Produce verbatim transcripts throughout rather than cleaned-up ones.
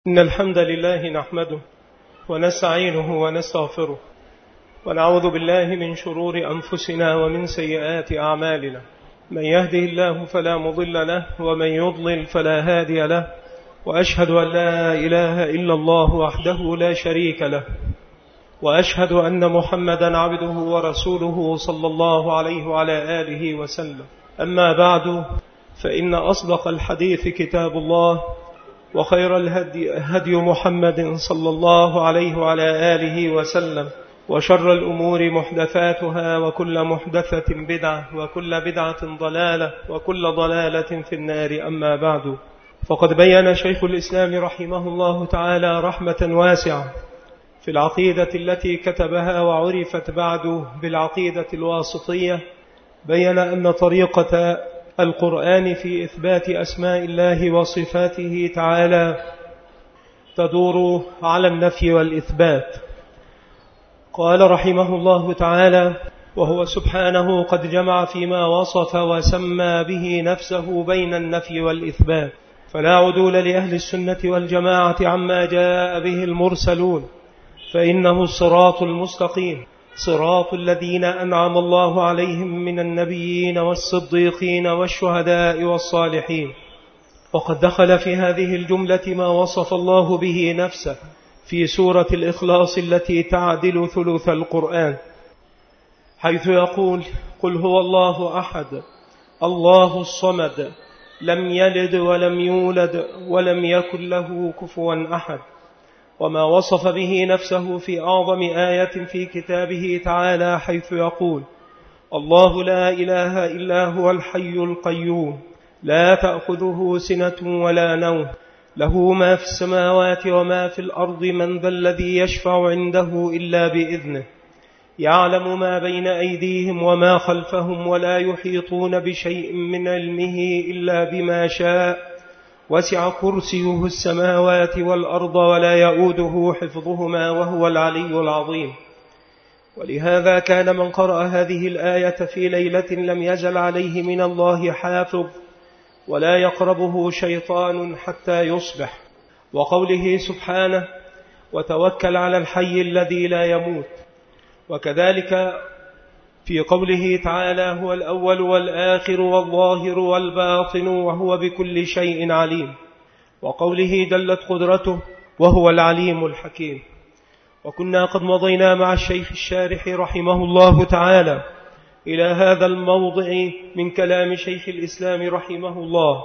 إن الحمد لله نحمده ونستعينه ونستغفره ونعوذ بالله من شرور أنفسنا ومن سيئات أعمالنا. من يهده الله فلا مضل له ومن يضلل فلا هادي له، وأشهد أن لا إله إلا الله وحده لا شريك له، وأشهد أن محمدا عبده ورسوله صلى الله عليه وعلى آله وسلم. أما بعد، فإن أصدق الحديث كتاب الله، وخير الهدي هدي محمد صلى الله عليه وعلى آله وسلم، وشر الأمور محدثاتها، وكل محدثة بدعة، وكل بدعة ضلالة، وكل ضلالة في النار. أما بعد، فقد بيّن شيخ الإسلام رحمه الله تعالى رحمة واسعة في العقيدة التي كتبها وعرفت بعد بالعقيدة الواسطية. بيّن أن طريقة القرآن في إثبات أسماء الله وصفاته تعالى تدور على النفي والإثبات. قال رحمه الله تعالى: وهو سبحانه قد جمع فيما وصف وسمى به نفسه بين النفي والإثبات، فلا عدول لأهل السنة والجماعة عما جاء به المرسلون، فإنه الصراط المستقيم، صراط الذين أنعم الله عليهم من النبيين والصديقين والشهداء والصالحين. وقد دخل في هذه الجملة ما وصف الله به نفسه في سورة الإخلاص التي تعدل ثلث القرآن، حيث يقول: قل هو الله أحد الله الصمد لم يلد ولم يولد ولم يكن له كفوا أحد. وما وصف به نفسه في أعظم آية في كتابه تعالى، حيث يقول: الله لا إله إلا هو الحي القيوم لا تأخذه سنة ولا نوم له ما في السماوات وما في الأرض من ذا الذي يشفع عنده إلا بإذنه يعلم ما بين أيديهم وما خلفهم ولا يحيطون بشيء من علمه إلا بما شاء وسع كرسيه السماوات والأرض ولا يؤوده حفظهما وهو العلي العظيم. ولهذا كان من قرأ هذه الآية في ليلة لم يزل عليه من الله حافظ ولا يقربه شيطان حتى يصبح. وقوله سبحانه: وتوكل على الحي الذي لا يموت. وكذلك في قوله تعالى: هو الأول والآخر والظاهر والباطن وهو بكل شيء عليم. وقوله جلت قدرته: وهو العليم الحكيم. وكنا قد مضينا مع الشيخ الشارح رحمه الله تعالى إلى هذا الموضع من كلام شيخ الإسلام رحمه الله.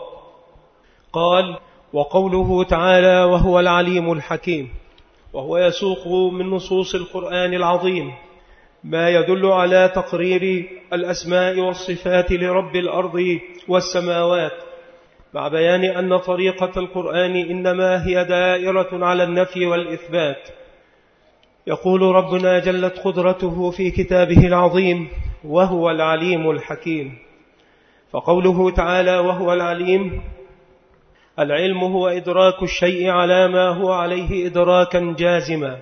قال: وقوله تعالى: وهو العليم الحكيم، وهو يسوق من نصوص القرآن العظيم ما يدل على تقرير الأسماء والصفات لرب الأرض والسماوات، مع بيان أن طريقة القرآن إنما هي دائرة على النفي والإثبات. يقول ربنا جلت قدرته في كتابه العظيم: وهو العليم الحكيم. فقوله تعالى: وهو العليم، العلم هو إدراك الشيء على ما هو عليه إدراكا جازما.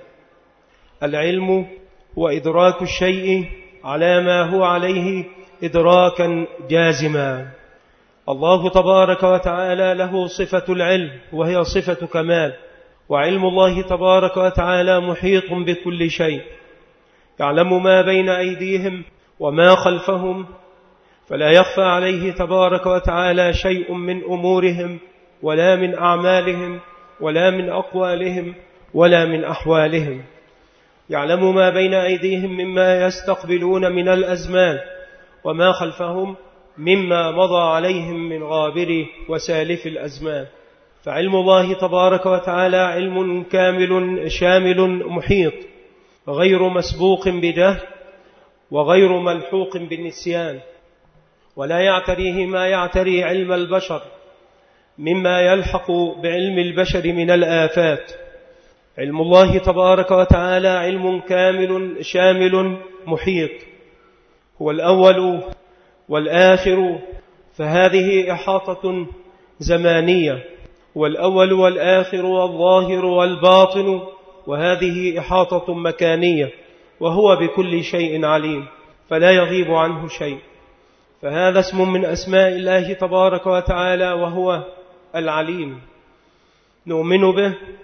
العلم وإدراك الشيء على ما هو عليه إدراكا جازما. الله تبارك وتعالى له صفة العلم، وهي صفة كمال، وعلم الله تبارك وتعالى محيط بكل شيء، يعلم ما بين أيديهم وما خلفهم، فلا يخفى عليه تبارك وتعالى شيء من أمورهم ولا من أعمالهم ولا من أقوالهم ولا من أحوالهم. يعلم ما بين أيديهم مما يستقبلون من الأزمان، وما خلفهم مما مضى عليهم من غابر وسالف الأزمان. فعلم الله تبارك وتعالى علم كامل شامل محيط، غير مسبوق بجهل وغير ملحوق بالنسيان، ولا يعتريه ما يعتري علم البشر مما يلحق بعلم البشر من الآفات. علم الله تبارك وتعالى علم كامل شامل محيط، هو الأول والآخر، فهذه إحاطة زمانية، هو الأول والآخر والظاهر والباطن، وهذه إحاطة مكانية، وهو بكل شيء عليم فلا يغيب عنه شيء. فهذا اسم من أسماء الله تبارك وتعالى، وهو العليم. نؤمن به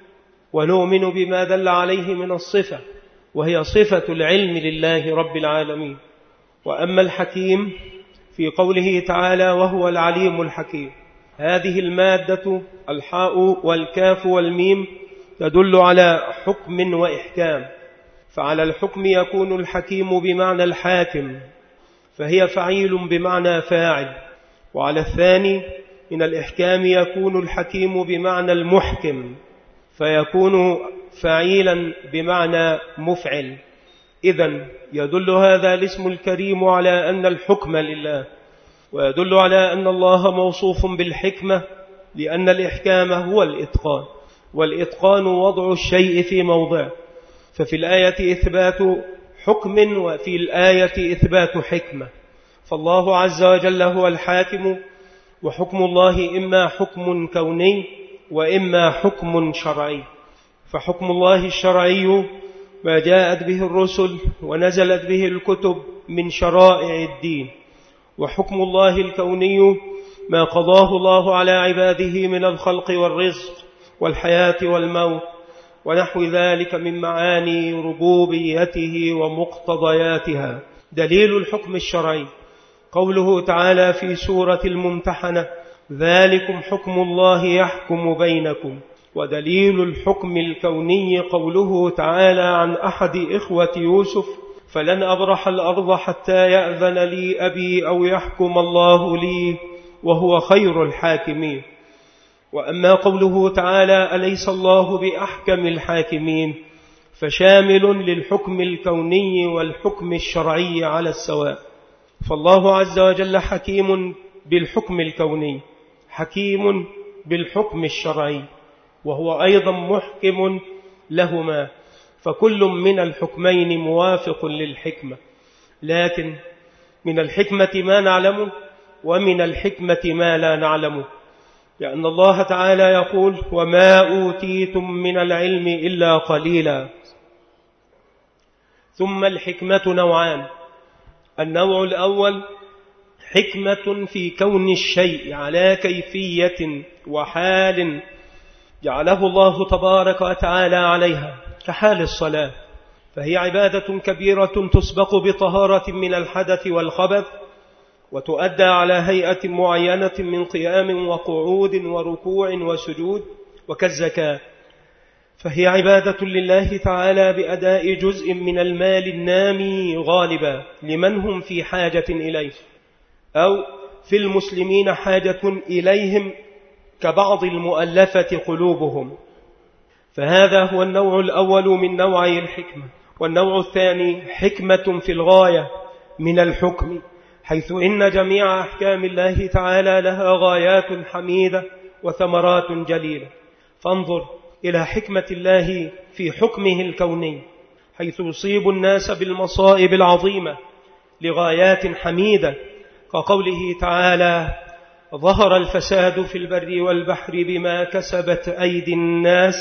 ونؤمن بما دل عليه من الصفة، وهي صفة العلم لله رب العالمين. وأما الحكيم في قوله تعالى وهو العليم الحكيم، هذه المادة الحاء والكاف والميم تدل على حكم وإحكام، فعلى الحكم يكون الحكيم بمعنى الحاكم، فهي فعيل بمعنى فاعل، وعلى الثاني من الإحكام يكون الحكيم بمعنى المحكم، فيكون فعيلا بمعنى مفعل. إذن يدل هذا الاسم الكريم على أن الحكم لله، ويدل على أن الله موصوف بالحكمة، لأن الإحكام هو الإتقان، والإتقان وضع الشيء في موضعه، ففي الآية إثبات حكم وفي الآية إثبات حكمة. فالله عز وجل هو الحاكم، وحكم الله إما حكم كوني وإما حكم شرعي. فحكم الله الشرعي ما جاءت به الرسل ونزلت به الكتب من شرائع الدين، وحكم الله الكوني ما قضاه الله على عباده من الخلق والرزق والحياة والموت ونحو ذلك من معاني ربوبيته ومقتضياتها. دليل الحكم الشرعي قوله تعالى في سورة الممتحنة ذلكم حكم الله يحكم بينكم. ودليل الحكم الكوني قوله تعالى عن أحد إخوة يوسف فلن أبرح الأرض حتى يأذن لي أبي أو يحكم الله لي وهو خير الحاكمين. وأما قوله تعالى أليس الله بأحكم الحاكمين فشامل للحكم الكوني والحكم الشرعي على السواء. فالله عز وجل حكيم بالحكم الكوني، حكيم بالحكم الشرعي، وهو أيضا محكم لهما، فكل من الحكمين موافق للحكمة. لكن من الحكمة ما نعلمه ومن الحكمة ما لا نعلمه، لأن الله تعالى يقول وما أوتيتم من العلم إلا قليلا. ثم الحكمة نوعان: النوع الأول حكمة في كون الشيء على كيفية وحال جعله الله تبارك وتعالى عليها، كحال الصلاة، فهي عبادة كبيرة تسبق بطهارة من الحدث والخبث، وتؤدى على هيئة معينة من قيام وقعود وركوع وسجود. وكالزكاة فهي عبادة لله تعالى بأداء جزء من المال النامي غالبا لمن هم في حاجة إليه، أو في المسلمين حاجة إليهم كبعض المؤلفة قلوبهم. فهذا هو النوع الأول من نوعي الحكمة. والنوع الثاني حكمة في الغاية من الحكم، حيث إن جميع أحكام الله تعالى لها غايات حميدة وثمرات جليلة. فانظر إلى حكمة الله في حكمه الكوني، حيث يصيب الناس بالمصائب العظيمة لغايات حميدة، كقوله تعالى ظهر الفساد في البر والبحر بما كسبت أيدي الناس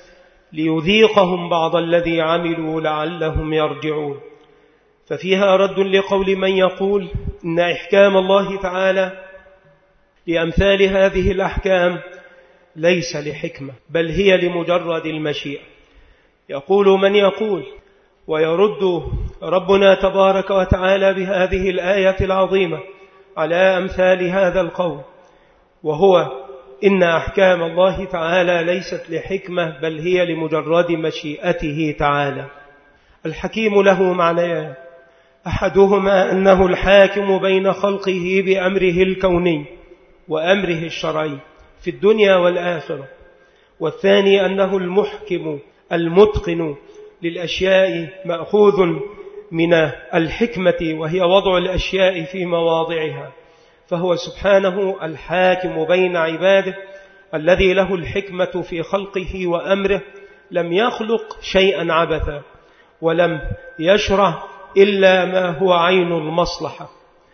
ليذيقهم بعض الذي عملوا لعلهم يرجعون. ففيها رد لقول من يقول إن إحكام الله تعالى لأمثال هذه الأحكام ليس لحكمة، بل هي لمجرد المشيئة. يقول من يقول ويرد ربنا تبارك وتعالى بهذه الآية العظيمة على أمثال هذا القول، وهو إن أحكام الله تعالى ليست لحكمة بل هي لمجرد مشيئته تعالى. الحكيم له معنيان: أحدهما أنه الحاكم بين خلقه بأمره الكوني وأمره الشرعي في الدنيا والآخرة، والثاني أنه المحكم المتقن للأشياء، مأخوذ من الحكمة وهي وضع الأشياء في مواضعها. فهو سبحانه الحاكم بين عباده الذي له الحكمة في خلقه وأمره، لم يخلق شيئا عبثا ولم يشرع إلا ما هو عين المصلحة.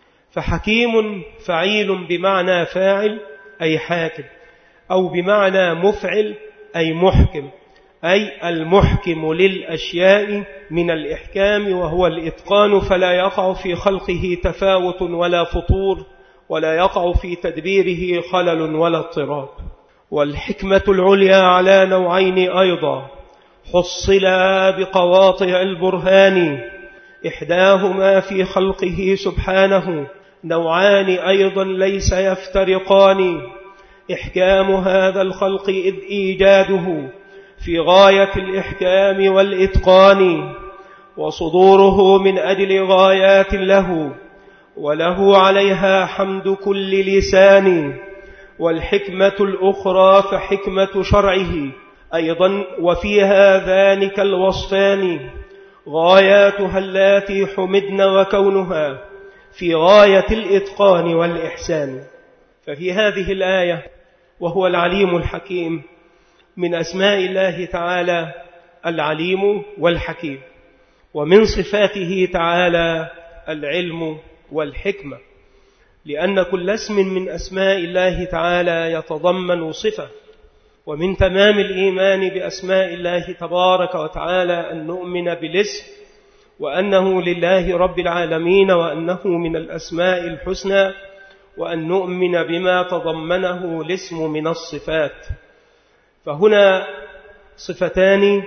فحكيم فعيل بمعنى فاعل أي حاكم، أو بمعنى مفعل أي محكم، أي المحكم للأشياء من الإحكام وهو الإتقان، فلا يقع في خلقه تفاوت ولا فطور، ولا يقع في تدبيره خلل ولا اضطراب. والحكمة العليا على نوعين أيضا حصلا بقواطع البرهان، إحداهما في خلقه سبحانه، نوعان أيضا ليس يفترقان. إحكام هذا الخلق إذ إيجاده في غاية الإحكام والإتقان، وصدوره من أجل غايات له، وله عليها حمد كل لسان. والحكمة الأخرى فحكمة شرعه أيضا، وفي هذان كالوصفان غاياتها اللاتي حمدن، وكونها في غاية الإتقان والإحسان. ففي هذه الآية وهو العليم الحكيم من أسماء الله تعالى العليم والحكيم، ومن صفاته تعالى العلم والحكمة، لأن كل اسم من أسماء الله تعالى يتضمن صفة. ومن تمام الإيمان بأسماء الله تبارك وتعالى أن نؤمن بالاسم، وأنه لله رب العالمين، وأنه من الأسماء الحسنى، وأن نؤمن بما تضمنه الاسم من الصفات. فهنا صفتان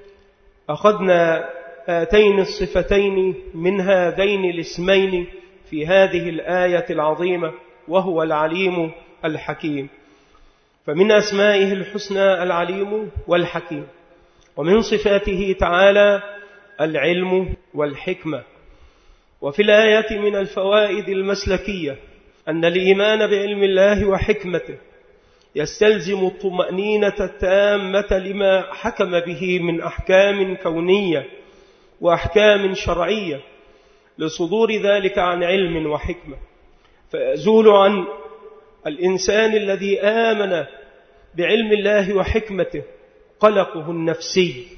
أخذنا هاتين الصفتين من هذين الاسمين في هذه الآية العظيمة، وهو العليم الحكيم. فمن أسمائه الحسنى العليم والحكيم، ومن صفاته تعالى العلم والحكمة. وفي الآية من الفوائد المسلكية أن الإيمان بعلم الله وحكمته يستلزم الطمأنينة التامة لما حكم به من أحكام كونية وأحكام شرعية، لصدور ذلك عن علم وحكمة، فيزول عن الإنسان الذي آمن بعلم الله وحكمته قلقه النفسي،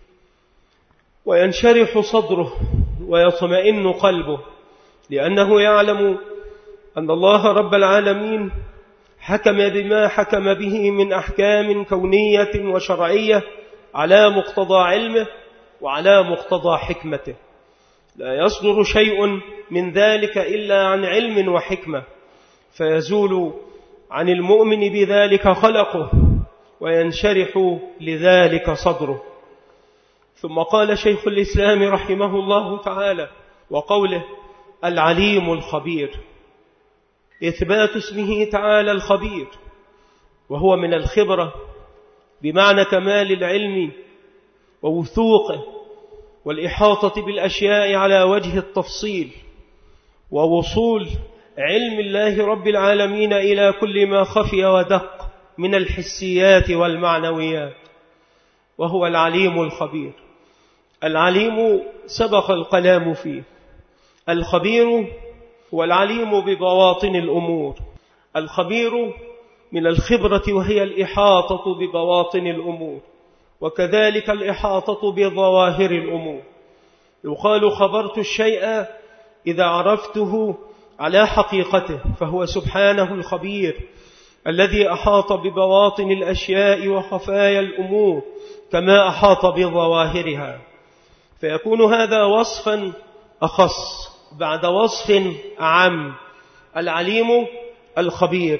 وينشرح صدره ويطمئن قلبه، لأنه يعلم أن الله رب العالمين حكم بما حكم به من أحكام كونية وشرعية على مقتضى علمه وعلى مقتضى حكمته. لا يصدر شيء من ذلك إلا عن علم وحكمة، فيزول عن المؤمن بذلك خلقه وينشرح لذلك صدره. ثم قال شيخ الإسلام رحمه الله تعالى وقوله العليم الخبير، إثبات اسمه تعالى الخبير، وهو من الخبرة بمعنى كمال العلم ووثوقه والإحاطة بالأشياء على وجه التفصيل، ووصول علم الله رب العالمين إلى كل ما خفي ودق من الحسيات والمعنويات، وهو العليم الخبير. العليم سبق الكلام فيه، الخبير هو العليم ببواطن الأمور. الخبير من الخبرة وهي الإحاطة ببواطن الأمور، وكذلك الإحاطة بظواهر الأمور. يقال خبرت الشيء إذا عرفته على حقيقته، فهو سبحانه الخبير الذي أحاط ببواطن الأشياء وخفايا الأمور كما أحاط بظواهرها، فيكون هذا وصفا أخص بعد وصف أعم. العليم الخبير،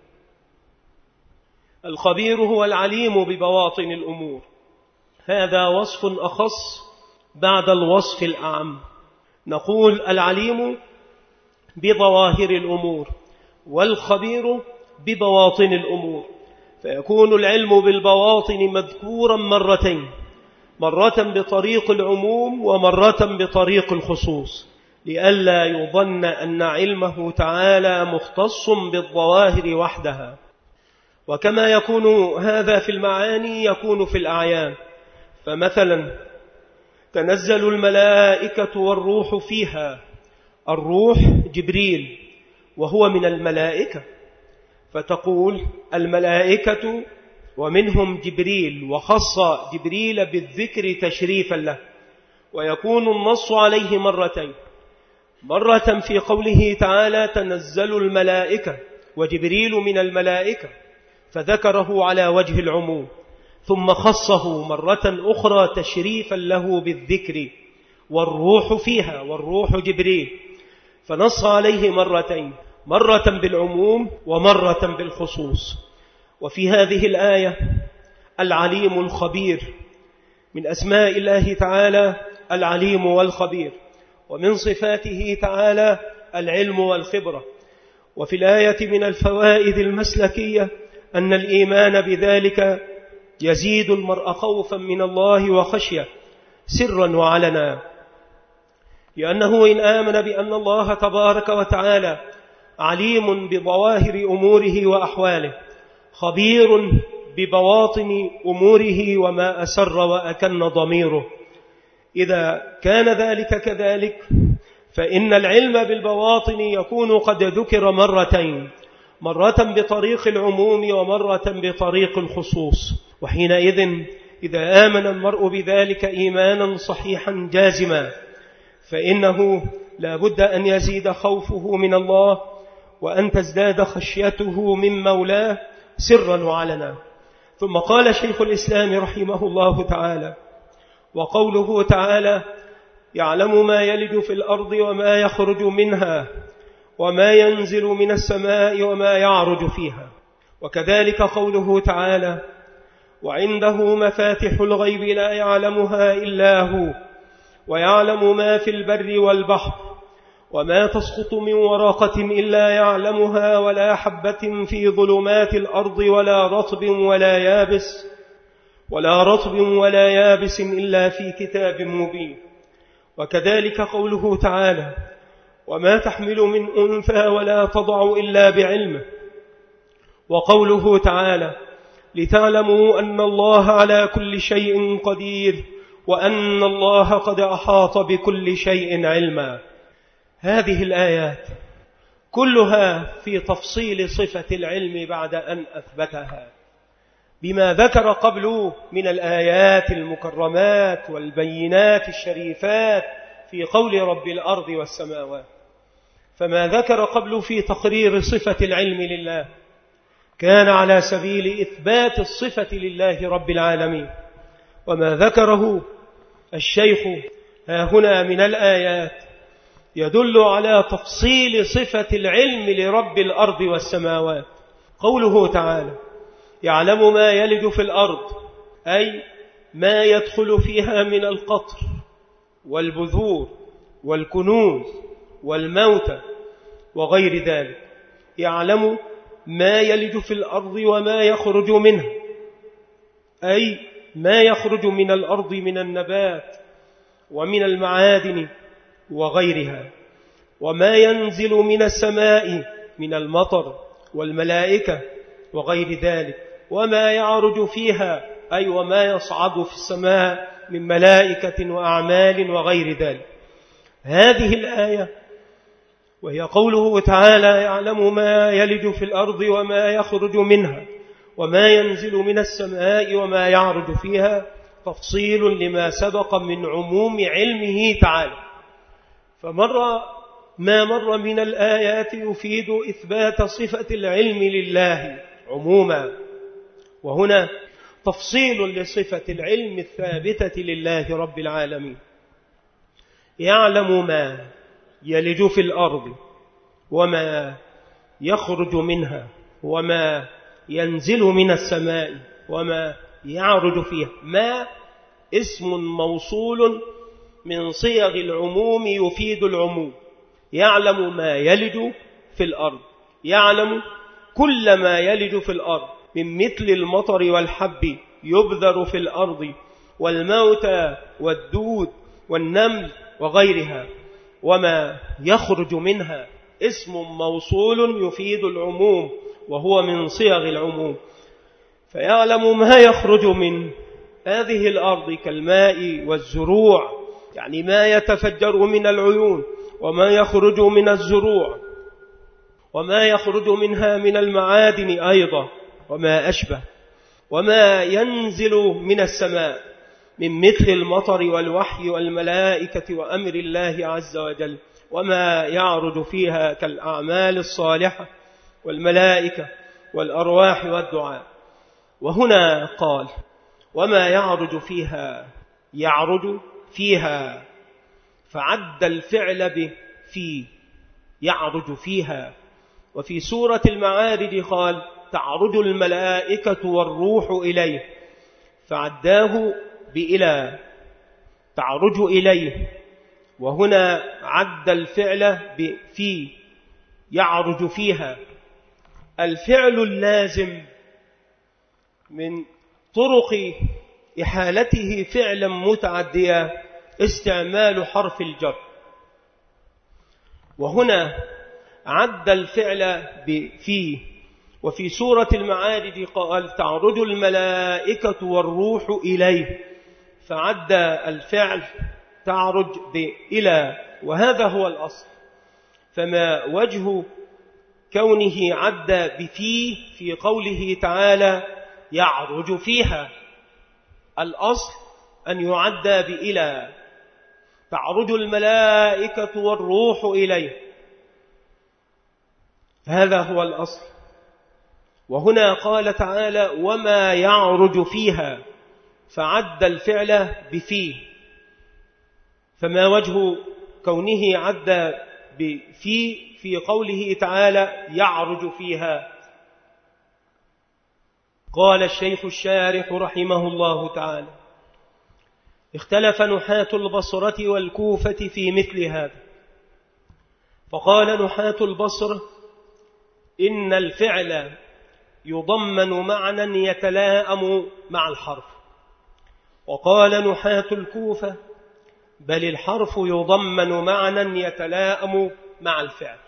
الخبير هو العليم ببواطن الأمور، هذا وصف أخص بعد الوصف الأعم. نقول العليم بظواهر الأمور والخبير ببواطن الأمور، فيكون العلم بالبواطن مذكورا مرتين، مرة بطريق العموم ومرة بطريق الخصوص، لئلا يظن أن علمه تعالى مختص بالظواهر وحدها. وكما يكون هذا في المعاني يكون في الأعيان، فمثلا تنزل الملائكة والروح فيها، الروح جبريل وهو من الملائكة، فتقول الملائكة ومنهم جبريل، وخص جبريل بالذكر تشريفا له، ويكون النص عليه مرتين، مرة في قوله تعالى تنزل الملائكة وجبريل من الملائكة فذكره على وجه العموم، ثم خصه مرة أخرى تشريفا له بالذكر والروح فيها، والروح جبريل، فنص عليه مرتين، مرة بالعموم ومرة بالخصوص. وفي هذه الآية العليم الخبير، من أسماء الله تعالى العليم والخبير، ومن صفاته تعالى العلم والخبرة. وفي الآية من الفوائد المسلكية أن الإيمان بذلك يزيد المرء خوفا من الله وخشية سرا وعلنا، لأنه إن آمن بأن الله تبارك وتعالى عليم بظواهر أموره وأحواله، خبير ببواطن أموره وما أسر وأكن ضميره، إذا كان ذلك كذلك فإن العلم بالبواطن يكون قد ذكر مرتين، مرة بطريق العموم ومرة بطريق الخصوص. وحينئذ إذا آمن المرء بذلك إيمانا صحيحا جازما فإنه لا بد أن يزيد خوفه من الله وأن تزداد خشيته من مولاه سرا وعلنا. ثم قال شيخ الإسلام رحمه الله تعالى: وقوله تعالى: يعلم ما يلج في الأرض وما يخرج منها وما ينزل من السماء وما يعرج فيها. وكذلك قوله تعالى: وعنده مفاتح الغيب لا يعلمها إلا هو ويعلم ما في البر والبحر وما تسقط من ورقة إلا يعلمها ولا حبة في ظلمات الأرض ولا رطب ولا يابس ولا رطب ولا يابس إلا في كتاب مبين. وكذلك قوله تعالى: وما تحمل من أنثى ولا تضع إلا بعلمه. وقوله تعالى: لتعلموا أن الله على كل شيء قدير وأن الله قد أحاط بكل شيء علما. هذه الآيات كلها في تفصيل صفة العلم بعد أن أثبتها بما ذكر قبله من الآيات المكرمات والبينات الشريفات في قول رب الأرض والسماوات. فما ذكر قبل في تقرير صفة العلم لله كان على سبيل إثبات الصفة لله رب العالمين، وما ذكره الشيخ هنا من الآيات يدل على تفصيل صفة العلم لرب الأرض والسماوات. قوله تعالى: يعلم ما يلج في الأرض، أي ما يدخل فيها من القطر والبذور والكنوز والموتى وغير ذلك. يعلم ما يلج في الأرض وما يخرج منها، أي ما يخرج من الأرض من النبات ومن المعادن وغيرها، وما ينزل من السماء من المطر والملائكة وغير ذلك، وما يعرج فيها أي وما يصعد في السماء من ملائكة وأعمال وغير ذلك. هذه الآية وهي قوله تعالى: يعلم ما يلج في الأرض وما يخرج منها وما ينزل من السماء وما يعرج فيها، تفصيل لما سبق من عموم علمه تعالى. فمر ما مر من الآيات يفيد إثبات صفة العلم لله عموما، وهنا تفصيل لصفة العلم الثابتة لله رب العالمين. يعلم ما يلج في الأرض وما يخرج منها وما ينزل من السماء وما يعرج فيها. ما اسم موصول من صيغ العموم يفيد العموم. يعلم ما يلج في الأرض، يعلم كل ما يلج في الأرض من مثل المطر والحب يبذر في الأرض والموتى والدود والنمل وغيرها. وما يخرج منها اسم موصول يفيد العموم وهو من صيغ العموم. فيعلم ما يخرج من هذه الأرض كالماء والزروع، يعني ما يتفجر من العيون، وما يخرج من الزروع، وما يخرج منها من المعادن أيضا وما أشبه، وما ينزل من السماء من مثل المطر والوحي والملائكة وأمر الله عز وجل، وما يعرج فيها كالأعمال الصالحة والملائكة والأرواح والدعاء. وهنا قال: وما يعرج فيها، يعرج فيها، فعد الفعل بفي، يعرج فيها. وفي سورة المعارج قال: تعرج الملائكة والروح إليه فعداه بإلى، تعرج إليه، وهنا عد الفعل بفي، يعرج فيها. الفعل اللازم من طرق إحالته فعلا متعديا استعمال حرف الجر، وهنا عد الفعل بفي. وفي سورة المعارج قال تعرج الملائكة والروح إليه فعد الفعل تعرج بإلى، وهذا هو الأصل. فما وجه كونه عد بفي في قوله تعالى يعرج فيها؟ الأصل أن يعد بإلى، تعرج الملائكة والروح إليه، هذا هو الأصل. وهنا قال تعالى وما يعرج فيها فعد الفعل بفيه، فما وجه كونه عد بفي في قوله تعالى يعرج فيها؟ قال الشيخ الشارح رحمه الله تعالى اختلف نحاة البصرة والكوفة في مثل هذا، فقال نحاة البصرة إن الفعل يضمن معنى يتلائم مع الحرف، وقال نحاة الكوفة بل الحرف يضمن معنى يتلائم مع الفعل.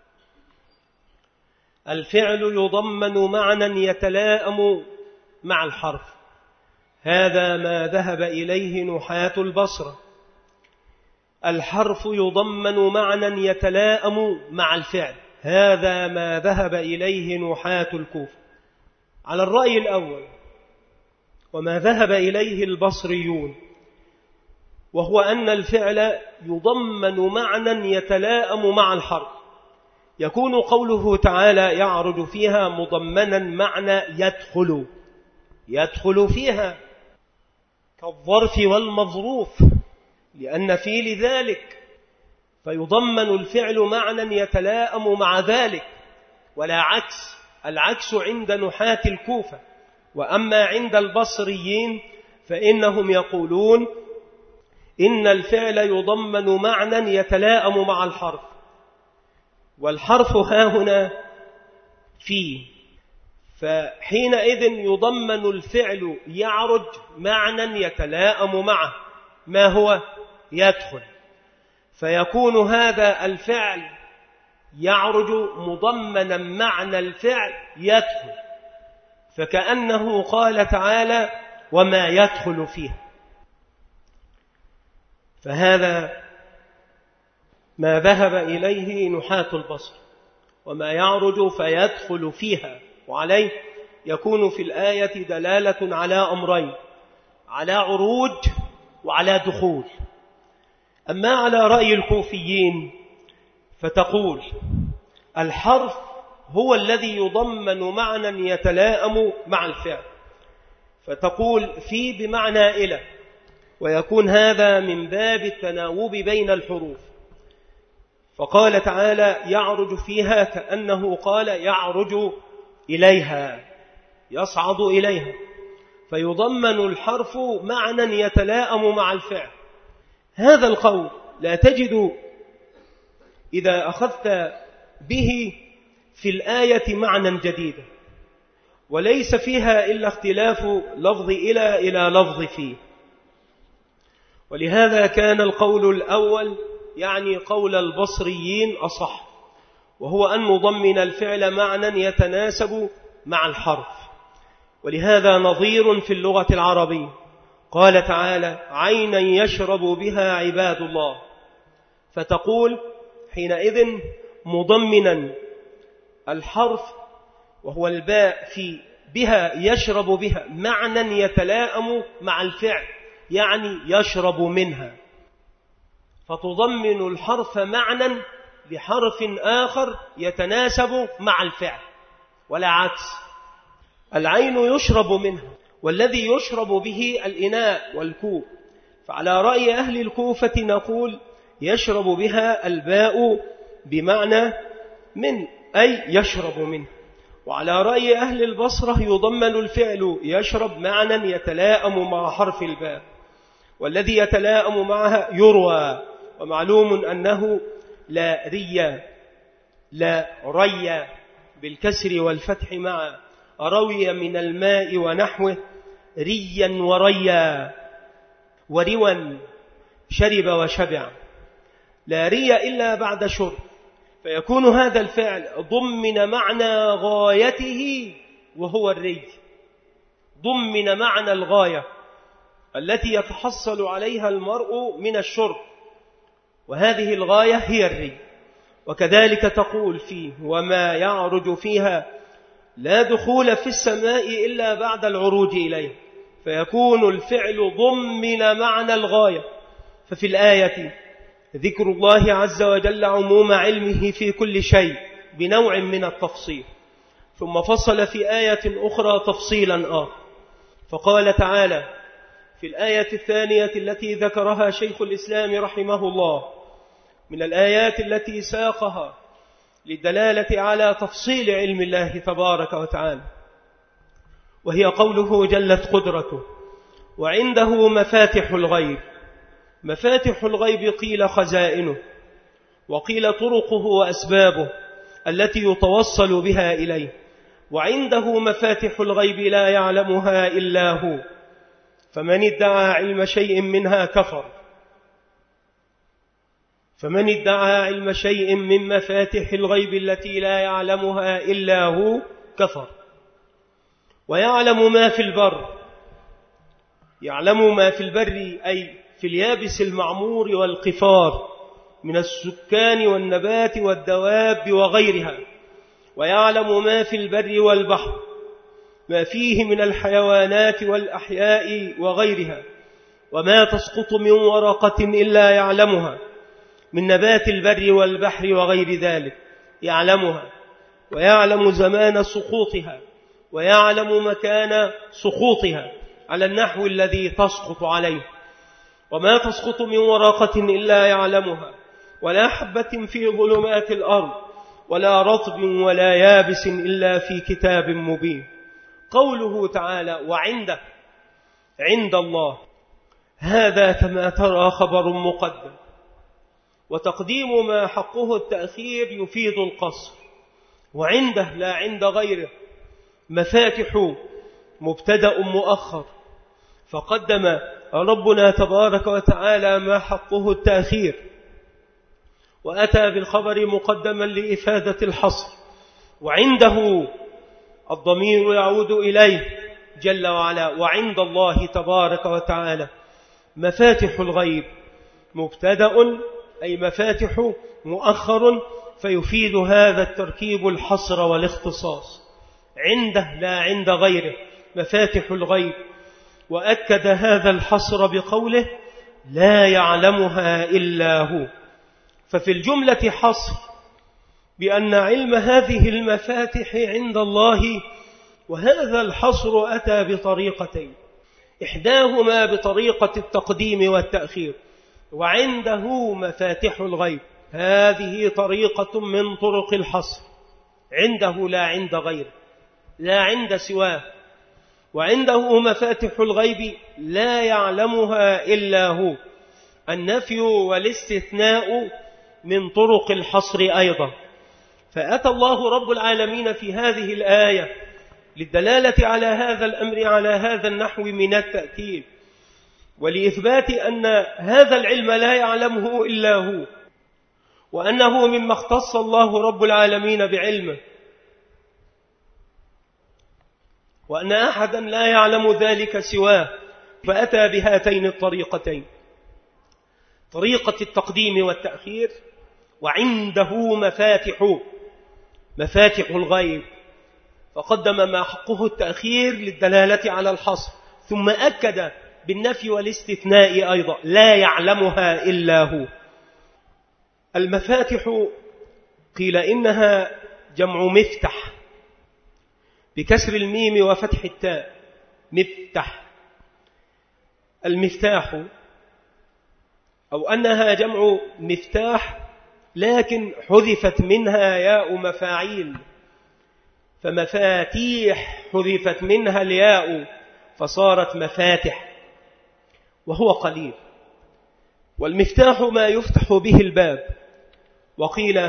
الفعل يضمن معنى يتلائم مع الحرف، هذا ما ذهب إليه نحاة البصرة. الحرف يضمن معنى يتلائم مع الفعل، هذا ما ذهب إليه نحاة الكوفة. على الرأي الأول وما ذهب إليه البصريون، وهو أن الفعل يضمن معنى يتلائم مع الحرف، يكون قوله تعالى يعرج فيها مضمنا معنى يدخل، يدخل فيها كالظرف والمظروف لأن في لذلك، فيضمن الفعل معنى يتلائم مع ذلك، ولا عكس. العكس عند نحاة الكوفة، وأما عند البصريين فإنهم يقولون إن الفعل يضمن معنى يتلائم مع الحرف، والحرف ها هنا في، فحينئذ يضمن الفعل يعرج معنى يتلائم معه، ما هو يدخل، فيكون هذا الفعل يعرج مضمنا معنى الفعل يدخل، فكأنه قال تعالى وما يدخل فيها. فهذا ما ذهب إليه نحاة البصر، وما يعرج فيدخل فيها، وعليه يكون في الآية دلالة على أمرين، على عروج وعلى دخول. أما على رأي الكوفيين فتقول الحرف هو الذي يضمن معنى يتلائم مع الفعل، فتقول في بمعنى إلى، ويكون هذا من باب التناوب بين الحروف. فقال تعالى يعرج فيها كأنه قال يعرج إليها، يصعد إليها، فيضمن الحرف معنى يتلائم مع الفعل. هذا القول لا تجد إذا أخذت به في الآية معنى جديدا، وليس فيها إلا اختلاف لفظ إلى إلى لفظ فيه. ولهذا كان القول الأول يعني قول البصريين أصح، وهو أن نضمن الفعل معنى يتناسب مع الحرف. ولهذا نظير في اللغة العربية قال تعالى عينا يشرب بها عباد الله، فتقول حينئذ مضمنا الحرف وهو الباء في بها يشرب بها معنى يتلائم مع الفعل، يعني يشرب منها، فتضمن الحرف معنى لحرف آخر يتناسب مع الفعل، ولا عكس. العين يشرب منها، والذي يشرب به الإناء والكوب، فعلى رأي أهل الكوفة نقول يشرب بها الباء بمعنى من، أي يشرب منه. وعلى رأي أهل البصرة يضمن الفعل يشرب معنى يتلائم مع حرف الباء، والذي يتلائم معها يروى، ومعلوم أنه لا ريا لا ريا بالكسر والفتح معا، روي من الماء ونحوه ريا وريا، وروا شرب وشبع، لا ريا إلا بعد شرب، فيكون هذا الفعل ضمن معنى غايته وهو الري، ضمن معنى الغاية التي يتحصل عليها المرء من الشرب، وهذه الغاية هي الري. وكذلك تقول فيه وما يعرج فيها لا دخول في السماء إلا بعد العروج إليه، فيكون الفعل ضمن معنى الغاية. ففي الآية ذكر الله عز وجل عموم علمه في كل شيء بنوع من التفصيل، ثم فصل في آية أخرى تفصيلا آخر، فقال تعالى في الآية الثانية التي ذكرها شيخ الإسلام رحمه الله من الآيات التي ساقها للدلالة على تفصيل علم الله تبارك وتعالى، وهي قوله جلت قدرته وعنده مفاتح الغيب. مفاتح الغيب قيل خزائنه، وقيل طرقه وأسبابه التي يتوصل بها إليه، وعنده مفاتح الغيب لا يعلمها إلا هو، فمن ادعى علم شيء منها كفر، فمن ادعى علم شيء من مفاتح الغيب التي لا يعلمها إلا هو كفر. ويعلم ما في البر، يعلم ما في البر أي في اليابس المعمور والقفار من السكان والنبات والدواب وغيرها، ويعلم ما في البر والبحر ما فيه من الحيوانات والأحياء وغيرها، وما تسقط من ورقة إلا يعلمها من نبات البر والبحر وغير ذلك يعلمها، ويعلم زمان سقوطها، ويعلم مكان سقوطها على النحو الذي تسقط عليه، وما تسقط من ورقة إلا يعلمها، ولا حبة في ظلمات الأرض ولا رطب ولا يابس إلا في كتاب مبين. قوله تعالى وعنده، عند الله، هذا كما ترى خبر مقدم، وتقديم ما حقه التأخير يفيد القصر، وعنده لا عند غيره، مفاتح مبتدأ مؤخر، فقدم ربنا تبارك وتعالى ما حقه التأخير، وأتى بالخبر مقدما لإفادة الحصر. وعنده الضمير يعود إليه جل وعلا، وعند الله تبارك وتعالى مفاتح الغيب مبتدأ أي مفاتح مؤخر، فيفيد هذا التركيب الحصر والاختصاص، عنده لا عند غيره مفاتح الغيب، وأكد هذا الحصر بقوله لا يعلمها إلا هو. ففي الجملة حصر بأن علم هذه المفاتح عند الله، وهذا الحصر أتى بطريقتين، إحداهما بطريقة التقديم والتأخير، وعنده مفاتح الغيب، هذه طريقة من طرق الحصر، عنده لا عند غيره، لا عند سواه، وعنده مفاتح الغيب لا يعلمها إلا هو، النفي والاستثناء من طرق الحصر أيضا. فأتى الله رب العالمين في هذه الآية للدلالة على هذا الأمر على هذا النحو من التأكيد، ولإثبات أن هذا العلم لا يعلمه إلا هو، وأنه مما اختص الله رب العالمين بعلمه، وأن أحدا لا يعلم ذلك سواه. فأتى بهاتين الطريقتين، طريقة التقديم والتأخير، وعنده مفاتح مفاتح الغيب، فقدم ما حقه التأخير للدلالة على الحصر، ثم أكد بالنفي والاستثناء أيضا لا يعلمها إلا هو. المفاتح قيل إنها جمع مفتح بكسر الميم وفتح التاء، مفتح، المفتاح، أو أنها جمع مفتاح لكن حذفت منها ياء مفاعيل فمفاتيح حذفت منها الياء فصارت مفاتح، وهو قليل. والمفتاح ما يفتح به الباب، وقيل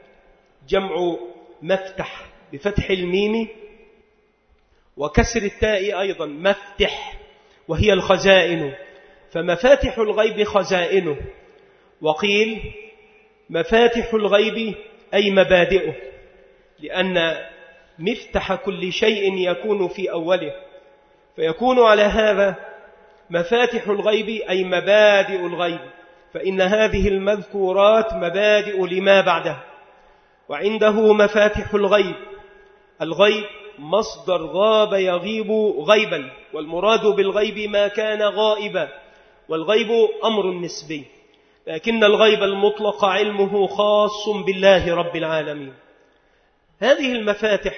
جمع مفتح بفتح الميم وكسر التاء أيضا مفتح، وهي الخزائن، فمفاتح الغيب خزائنه. وقيل مفاتح الغيب أي مبادئه، لأن مفتح كل شيء يكون في أوله، فيكون على هذا مفاتح الغيب أي مبادئ الغيب، فإن هذه المذكورات مبادئ لما بعدها. وعنده مفاتح الغيب، الغيب مصدر غاب يغيب غيبا، والمراد بالغيب ما كان غائبا، والغيب أمر نسبي، لكن الغيب المطلق علمه خاص بالله رب العالمين. هذه المفاتح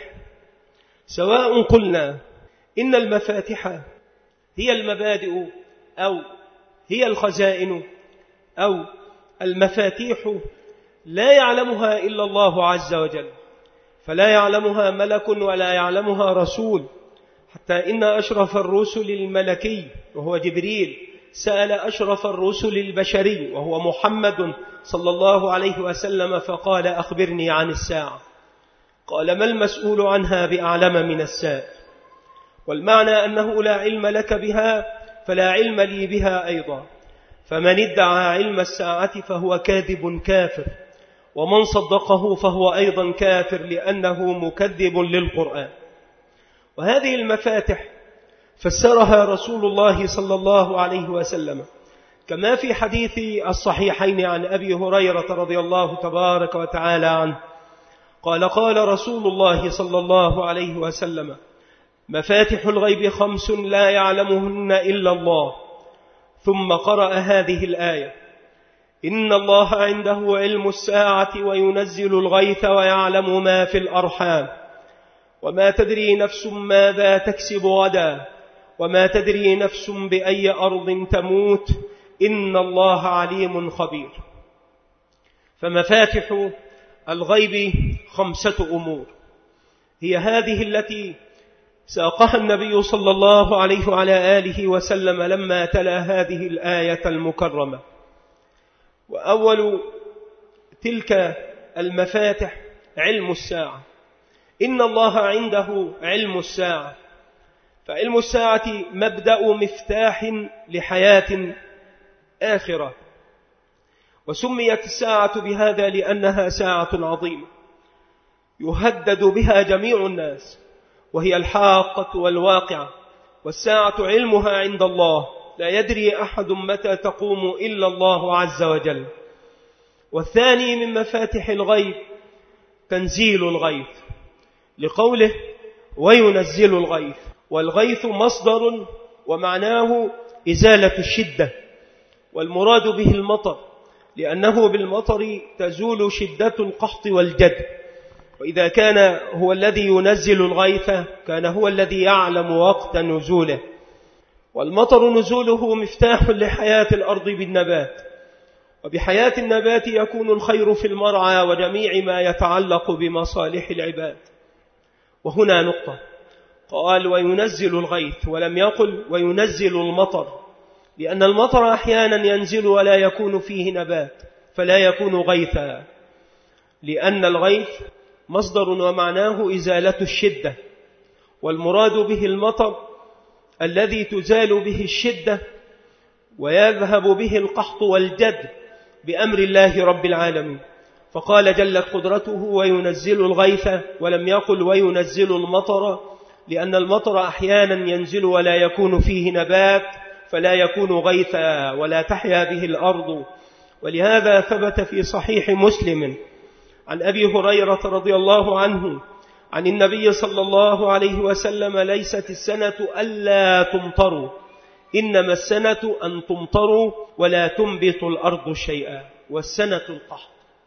سواء قلنا إن المفاتح هي المبادئ أو هي الخزائن أو المفاتيح، لا يعلمها إلا الله عز وجل، فلا يعلمها ملك ولا يعلمها رسول، حتى إن أشرف الرسل الملكي وهو جبريل سأل أشرف الرسل البشري وهو محمد صلى الله عليه وسلم فقال أخبرني عن الساعة، قال ما المسؤول عنها بأعلم من السائل. والمعنى أنه لا علم لك بها فلا علم لي بها أيضا، فمن ادعى علم الساعة فهو كاذب كافر، ومن صدقه فهو أيضا كافر لأنه مكذب للقرآن. وهذه المفاتح فسرها رسول الله صلى الله عليه وسلم كما في حديث الصحيحين عن أبي هريرة رضي الله تبارك وتعالى عنه قال قال رسول الله صلى الله عليه وسلم مفاتح الغيب خمس لا يعلمهن إلا الله، ثم قرأ هذه الآية إن الله عنده علم الساعة وينزل الغيث ويعلم ما في الأرحام وما تدري نفس ماذا تكسب غدا وما تدري نفس بأي أرض تموت إن الله عليم خبير. فمفاتح الغيب خمسة أمور، هي هذه التي ساقها النبي صلى الله عليه وعلى آله وسلم لما تلا هذه الآية المكرمة. وأول تلك المفاتح علم الساعة، إن الله عنده علم الساعة، فعلم الساعة مبدأ مفتاح لحياة آخرة، وسميت الساعة بهذا لأنها ساعة عظيمة يهدد بها جميع الناس، وهي الحاقة والواقعة، والساعة علمها عند الله لا يدري أحد متى تقوم إلا الله عز وجل. والثاني من مفاتح الغيب تنزيل الغيث، لقوله وينزل الغيث، والغيث مصدر ومعناه إزالة الشدة، والمراد به المطر، لأنه بالمطر تزول شدة القحط والجد، وإذا كان هو الذي ينزل الغيث كان هو الذي يعلم وقت نزوله. والمطر نزوله مفتاح لحياة الأرض بالنبات، وبحياة النبات يكون الخير في المرعى وجميع ما يتعلق بمصالح العباد. وهنا نقطة، قال وينزل الغيث ولم يقل وينزل المطر، لأن المطر أحيانا ينزل ولا يكون فيه نبات فلا يكون غيثا، لأن الغيث مصدر ومعناه إزالة الشدة، والمراد به المطر الذي تزال به الشدة ويذهب به القحط والجد بأمر الله رب العالمين. فقال جلت قدرته وينزل الغيث ولم يقل وينزل المطر، لأن المطر أحيانا ينزل ولا يكون فيه نبات فلا يكون غيثا ولا تحيا به الأرض. ولهذا ثبت في صحيح مسلم عن أبي هريرة رضي الله عنه عن النبي صلى الله عليه وسلم ليست السنة ألا تمطروا، إنما السنة أن تمطروا ولا تنبت الأرض شيئا، والسنة القحط.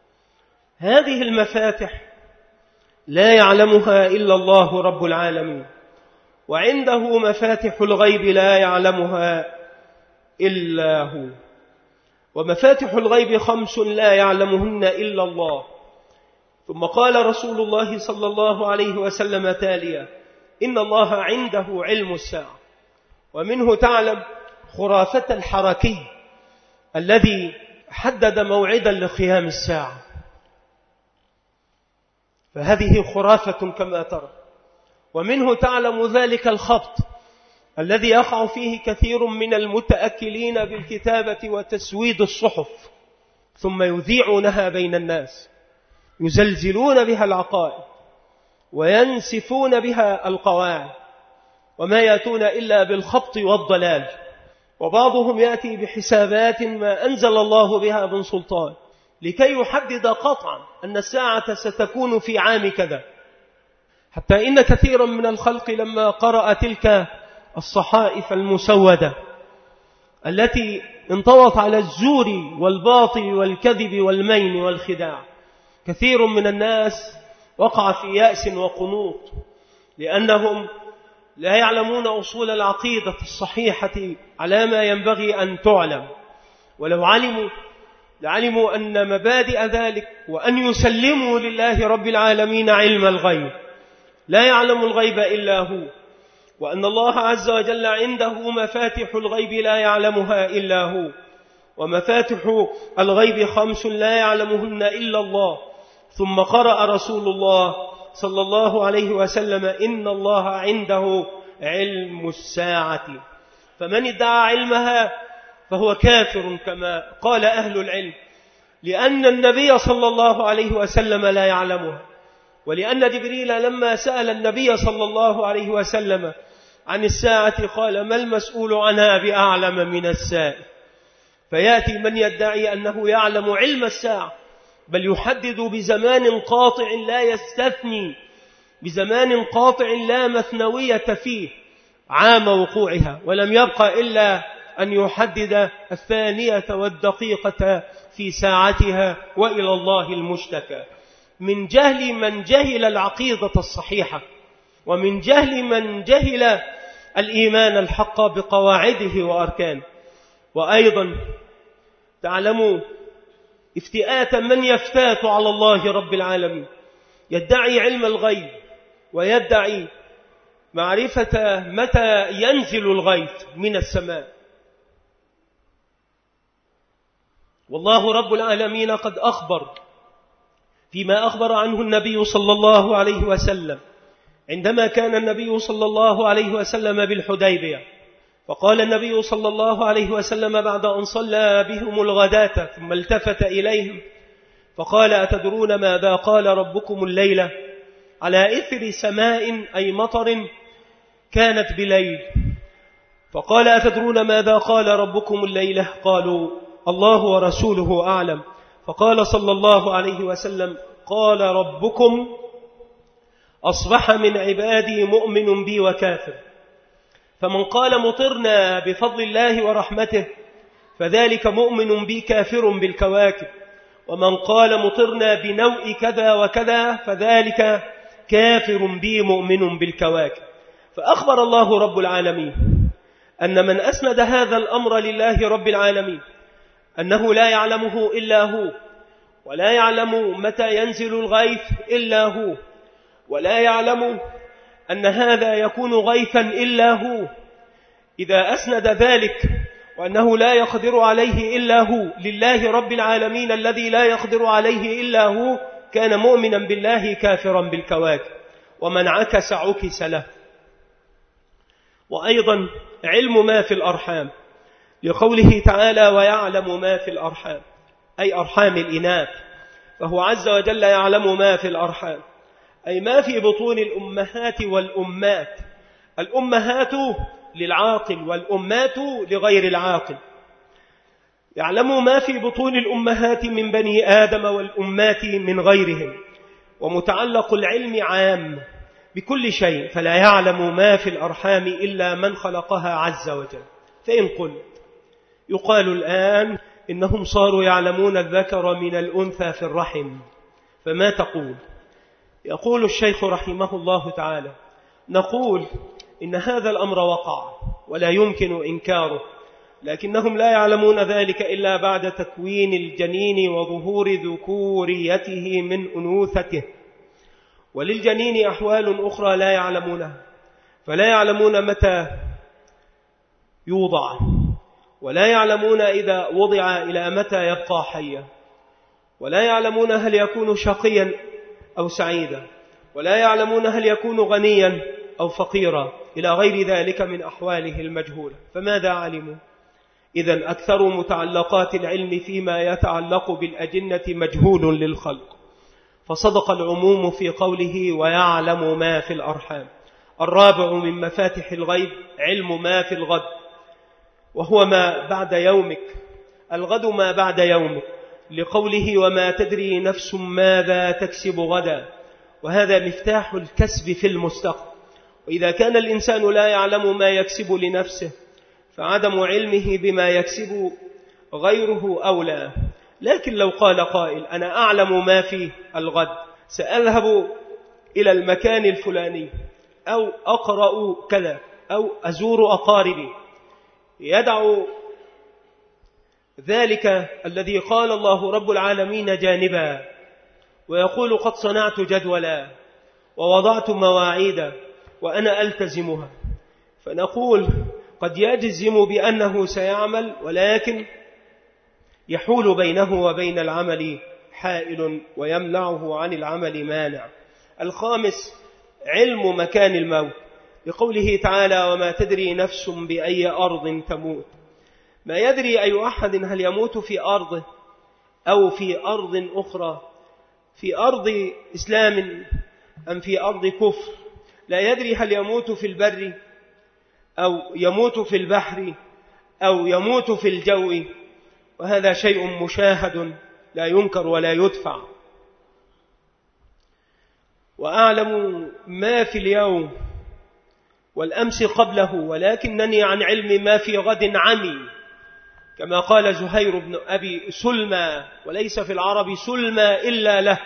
هذه المفاتح لا يعلمها إلا الله رب العالمين، وعنده مفاتح الغيب لا يعلمها إلا هو. ومفاتح الغيب خمس لا يعلمهن إلا الله، ثم قال رسول الله صلى الله عليه وسلم تاليا: إن الله عنده علم الساعة، ومنه تعلم خرافة الحركي الذي حدد موعدا لقيام الساعة، فهذه خرافة كما ترى. ومنه تعلم ذلك الخبط الذي يقع فيه كثير من المتأكلين بالكتابة وتسويد الصحف، ثم يذيعونها بين الناس، يزلزلون بها العقائد وينسفون بها القواعد، وما يأتون إلا بالخبط والضلال. وبعضهم يأتي بحسابات ما أنزل الله بها من سلطان لكي يحدد قطعا أن الساعة ستكون في عام كذا، حتى إن كثيرا من الخلق لما قرأ تلك الصحائف المسودة التي انطوت على الزور والباطل والكذب والمين والخداع، كثير من الناس وقع في يأس وقنوط، لأنهم لا يعلمون أصول العقيدة الصحيحة على ما ينبغي أن تعلم، ولو علموا لعلموا أن مبادئ ذلك وأن يسلموا لله رب العالمين علم الغيب، لا يعلم الغيب إلا هو، وأن الله عز وجل عنده مفاتح الغيب لا يعلمها إلا هو، ومفاتح الغيب خمس لا يعلمهن إلا الله. ثم قرأ رسول الله صلى الله عليه وسلم: إن الله عنده علم الساعة، فمن ادعى علمها فهو كافر كما قال أهل العلم، لأن النبي صلى الله عليه وسلم لا يعلمها، ولأن جبريل لما سأل النبي صلى الله عليه وسلم عن الساعة قال: ما المسؤول عنها بأعلم من السائل. فيأتي من يدعي أنه يعلم علم الساعة، بل يحدد بزمان قاطع لا يستثني، بزمان قاطع لا مثنوية فيه، عام وقوعها، ولم يبقى إلا أن يحدد الثانية والدقيقة في ساعتها، وإلى الله المشتكى. من جهل من جهل العقيدة الصحيحة، ومن جهل من جهل الإيمان الحق بقواعده وأركانه. وأيضا تعلموا افتئات من يفتات على الله رب العالمين، يدعي علم الغيب ويدعي معرفة متى ينزل الغيث من السماء، والله رب العالمين قد أخبر فيما أخبر عنه النبي صلى الله عليه وسلم عندما كان النبي صلى الله عليه وسلم بالحديبية، فقال النبي صلى الله عليه وسلم بعد أن صلى بهم الغداة ثم التفت إليهم فقال: أتدرون ماذا قال ربكم الليلة على إثر سماء أي مطر كانت بليل؟ فقال: أتدرون ماذا قال ربكم الليلة؟ قالوا: الله ورسوله أعلم. فقال صلى الله عليه وسلم: قال ربكم: أصبح من عبادي مؤمن بي وكافر، فمن قال مطرنا بفضل الله ورحمته فذلك مؤمن بي كافر بالكواكب، ومن قال مطرنا بنوء كذا وكذا فذلك كافر بي مؤمن بالكواكب. فأخبر الله رب العالمين أن من أسند هذا الأمر لله رب العالمين أنه لا يعلمه إلا هو، ولا يعلم متى ينزل الغيث إلا هو، ولا يعلم أن هذا يكون غيثا إلا هو، إذا أسند ذلك وأنه لا يقدر عليه إلا هو لله رب العالمين الذي لا يقدر عليه إلا هو، كان مؤمنا بالله كافرا بالكواكب، ومن عكس عكس له. وأيضا علم ما في الأرحام، لقوله تعالى: ويعلم ما في الأرحام، أي أرحام الإناث، فهو عز وجل يعلم ما في الأرحام، أي ما في بطون الأمهات والأمات. الأمهات للعاقل والأمات لغير العاقل. يعلم ما في بطون الأمهات من بني آدم والأمات من غيرهم، ومتعلق العلم عام بكل شيء، فلا يعلم ما في الأرحام إلا من خلقها عز وجل. فإن قلت يقال الآن إنهم صاروا يعلمون الذكر من الأنثى في الرحم، فما تقول؟ يقول الشيخ رحمه الله تعالى: نقول إن هذا الأمر وقع ولا يمكن إنكاره، لكنهم لا يعلمون ذلك إلا بعد تكوين الجنين وظهور ذكوريته من أنوثته. وللجنين أحوال أخرى لا يعلمونها، فلا يعلمون متى يوضع، ولا يعلمون إذا وضع إلى متى يبقى حيا، ولا يعلمون هل يكون شقيا أو سعيدا، ولا يعلمون هل يكون غنيا أو فقيرا، إلى غير ذلك من أحواله المجهولة. فماذا علموا؟ إذن أكثر متعلقات العلم فيما يتعلق بالأجنة مجهول للخلق. فصدق العموم في قوله ويعلم ما في الأرحام. الرابع من مفاتح الغيب علم ما في الغد، وهو ما بعد يومك، الغد ما بعد يومك، لقوله وما تدري نفس ماذا تكسب غدا، وهذا مفتاح الكسب في المستقبل. وإذا كان الإنسان لا يعلم ما يكسب لنفسه فعدم علمه بما يكسب غيره أولى. لكن لو قال قائل أنا أعلم ما في الغد، سأذهب إلى المكان الفلاني، أو أقرأ كذا، أو أزور أقاربي، يدع ذلك الذي قال الله رب العالمين جانبا، ويقول قد صنعت جدولا ووضعت مواعيدا وأنا ألتزمها. فنقول قد يجزم بأنه سيعمل، ولكن يحول بينه وبين العمل حائل ويمنعه عن العمل مانع. الخامس علم مكان الموت، لقوله تعالى وما تدري نفس بأي أرض تموت. ما يدري أي أحد هل يموت في أرضه أو في أرض أخرى، في أرض إسلام أم في أرض كفر. لا يدري هل يموت في البر أو يموت في البحر أو يموت في الجو، وهذا شيء مشاهد لا ينكر ولا يدفع. وأعلم ما في اليوم والأمس قبله، ولكنني عن علم ما في غد عمي، كما قال زهير بن أبي سلمى، وليس في العرب سلمى إلا له.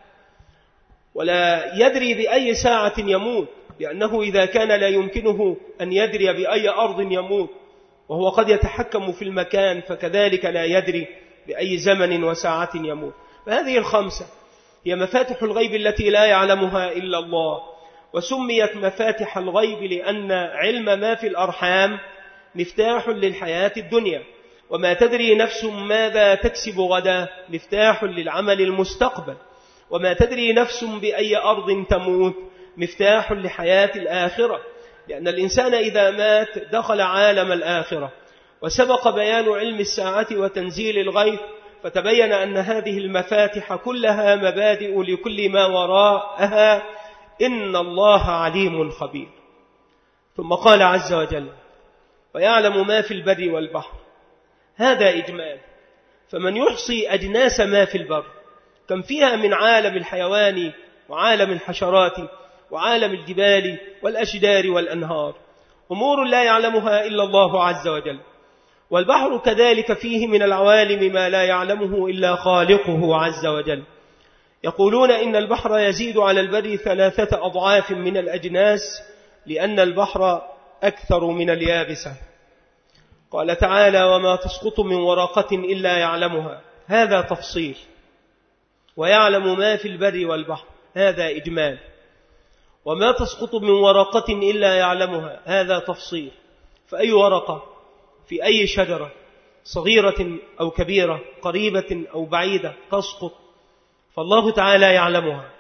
ولا يدري بأي ساعة يموت، لأنه إذا كان لا يمكنه أن يدري بأي أرض يموت وهو قد يتحكم في المكان، فكذلك لا يدري بأي زمن وساعة يموت. فهذه الخمسة هي مفاتح الغيب التي لا يعلمها إلا الله، وسميت مفاتح الغيب لأن علم ما في الأرحام مفتاح للحياة الدنيا، وما تدري نفس ماذا تكسب غدا مفتاح للعمل المستقبل، وما تدري نفس بأي أرض تموت مفتاح لحياة الآخرة، لأن الإنسان إذا مات دخل عالم الآخرة. وسبق بيان علم الساعة وتنزيل الغيث، فتبين أن هذه المفاتح كلها مبادئ لكل ما وراءها، إن الله عليم خبير. ثم قال عز وجل ويعلم ما في البر والبحر، هذا إجمال. فمن يحصي أجناس ما في البر، كم فيها من عالم الحيوان وعالم الحشرات وعالم الجبال والأشجار والأنهار، أمور لا يعلمها إلا الله عز وجل. والبحر كذلك فيه من العوالم ما لا يعلمه إلا خالقه عز وجل. يقولون إن البحر يزيد على البر ثلاثة أضعاف من الأجناس، لأن البحر أكثر من اليابسة. قال تعالى وما تسقط من ورقة إلا يعلمها، هذا تفصيل. ويعلم ما في البر والبحر، هذا إجمال. وما تسقط من ورقة إلا يعلمها، هذا تفصيل. فأي ورقة في أي شجرة صغيرة أو كبيرة قريبة أو بعيدة تسقط، فالله تعالى يعلمها،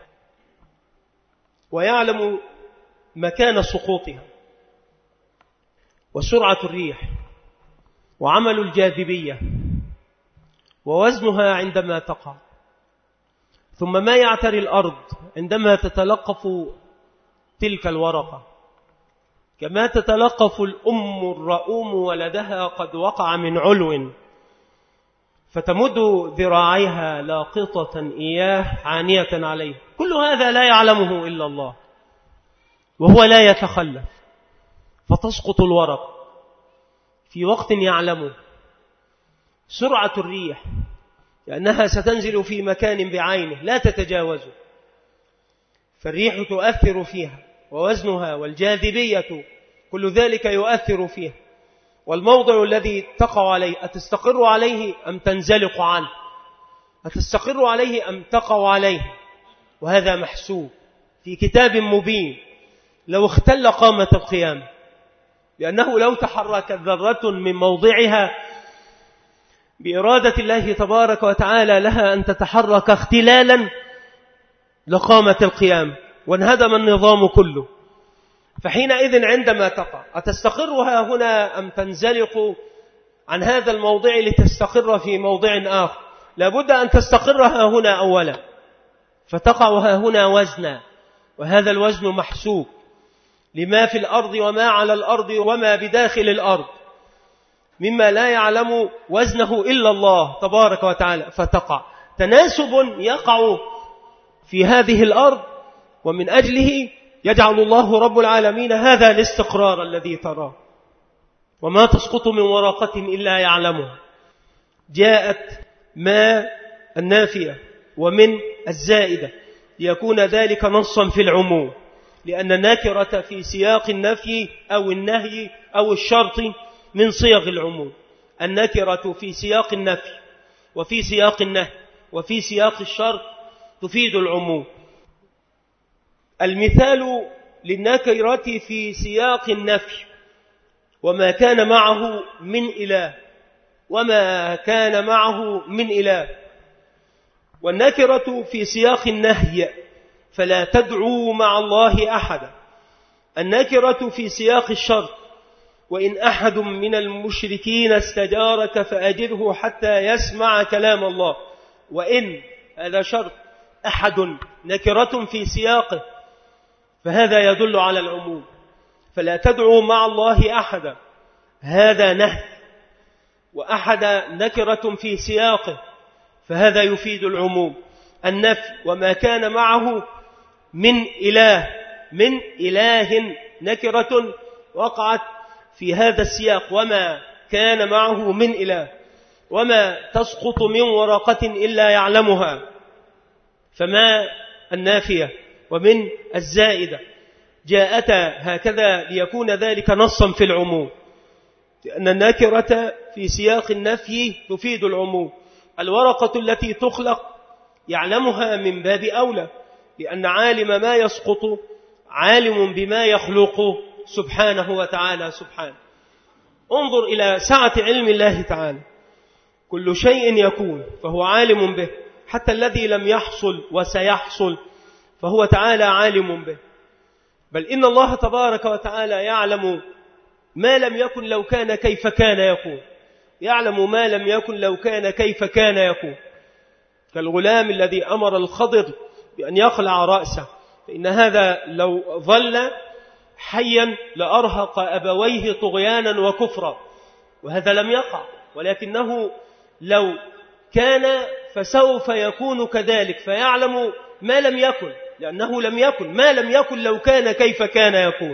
ويعلم مكان سقوطها وسرعة الريح وعمل الجاذبية ووزنها عندما تقع، ثم ما يعتري الأرض عندما تتلقف تلك الورقة، كما تتلقف الأم الرؤوم ولدها قد وقع من علو فتمد ذراعيها لاقطة إياه عانية عليه. كل هذا لا يعلمه إلا الله، وهو لا يتخلف. فتسقط الورق في وقت يعلمه. سرعة الريح لأنها ستنزل في مكان بعينه لا تتجاوزه، فالريح تؤثر فيها، ووزنها والجاذبية كل ذلك يؤثر فيها. والموضع الذي تقع عليه أتستقر عليه أم تنزلق عنه، أتستقر عليه أم تقع عليه، وهذا محسوب في كتاب مبين. لو اختل قامة القيامة، لأنه لو تحركت ذرة من موضعها بإرادة الله تبارك وتعالى لها أن تتحرك اختلالا لقامة القيامة وانهدم النظام كله. فحينئذ عندما تقع أتستقرها هنا أم تنزلق عن هذا الموضع لتستقر في موضع آخر؟ لابد أن تستقرها هنا أولا، فتقعها هنا وزنا، وهذا الوزن محسوب لما في الأرض وما على الأرض وما بداخل الأرض مما لا يعلم وزنه إلا الله تبارك وتعالى، فتقع تناسب يقع في هذه الأرض، ومن أجله يجعل الله رب العالمين هذا الاستقرار الذي تراه. وما تسقط من ورقة إلا يعلمها. جاءت ما النافية ومن الزائدة ليكون ذلك نصا في العموم، لأن النكرة في سياق النفي أو النهي أو الشرط من صيغ العموم. النكرة في سياق النفي وفي سياق النهي وفي سياق الشرط تفيد العموم. المثال للنكرة في سياق النفي: وما كان معه من إله، وما كان معه من إله. والنكرة في سياق النهي: فلا تدعوا مع الله أحدا. النكرة في سياق الشرط: وإن أحد من المشركين استجارك فأجره حتى يسمع كلام الله. وإن هذا شرط، أحد نكرة في سياقه، فهذا يدل على العموم. فلا تدعوا مع الله أحدا، هذا نهي، وأحد نكرة في سياقه، فهذا يفيد العموم. النفي: وما كان معه من إله. من إله نكرة وقعت في هذا السياق، وما كان معه من إله. وما تسقط من ورقة إلا يعلمها. فما النافية ومن الزائدة جاءتا هكذا ليكون ذلك نصا في العموم، لأن النكرة في سياق النفي تفيد العموم. الورقة التي تخلق يعلمها من باب أولى، لأن عالم ما يسقط عالم بما يخلق سبحانه وتعالى. سبحانه. انظر إلى سعة علم الله تعالى، كل شيء يكون فهو عالم به، حتى الذي لم يحصل وسيحصل فهو تعالى عالم به. بل إن الله تبارك وتعالى يعلم ما لم يكن لو كان كيف كان يكون، يعلم ما لم يكن لو كان كيف كان يكون. كالغلام الذي أمر الخضر بأن يخلع رأسه، فإن هذا لو ظل حيا لأرهق أبويه طغيانا وكفرا، وهذا لم يقع، ولكنه لو كان فسوف يكون كذلك، فيعلم ما لم يكن، لأنه لم يكن ما لم يكن لو كان كيف كان يكون.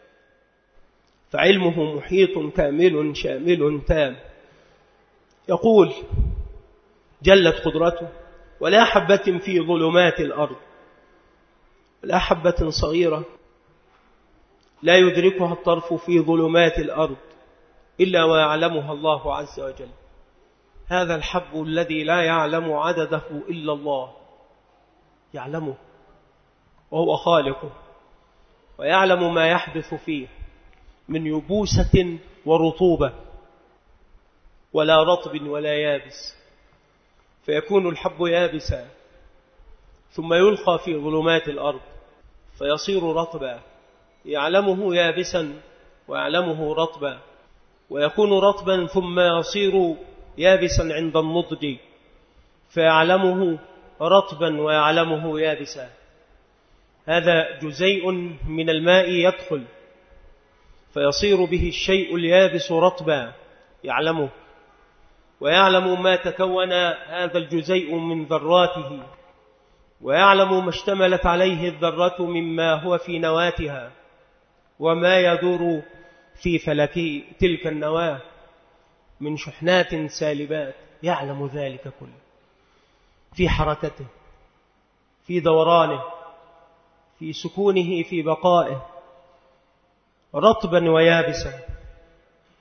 فعلمه محيط كامل شامل تام. يقول جلت قدرته: ولا حبة في ظلمات الأرض، ولا حبة صغيرة لا يدركها الطرف في ظلمات الأرض إلا ويعلمها الله عز وجل. هذا الحب الذي لا يعلم عدده إلا الله يعلمه، وهو خالقه، ويعلم ما يحدث فيه من يبوسة ورطوبة، ولا رطب ولا يابس، فيكون الحب يابسا ثم يلقى في ظلمات الأرض فيصير رطبا، يعلمه يابسا ويعلمه رطبا، ويكون رطبا ثم يصير يابسا عند النضج فيعلمه رطبا ويعلمه يابسا. هذا جزيء من الماء يدخل فيصير به الشيء اليابس رطبا يعلمه، ويعلم ما تكون هذا الجزيء من ذراته، ويعلم ما اشتملت عليه الذرة مما هو في نواتها، وما يدور في فلك تلك النواة من شحنات سالبات، يعلم ذلك كله في حركته، في دورانه، في سكونه، في بقائه، رطبا ويابسا.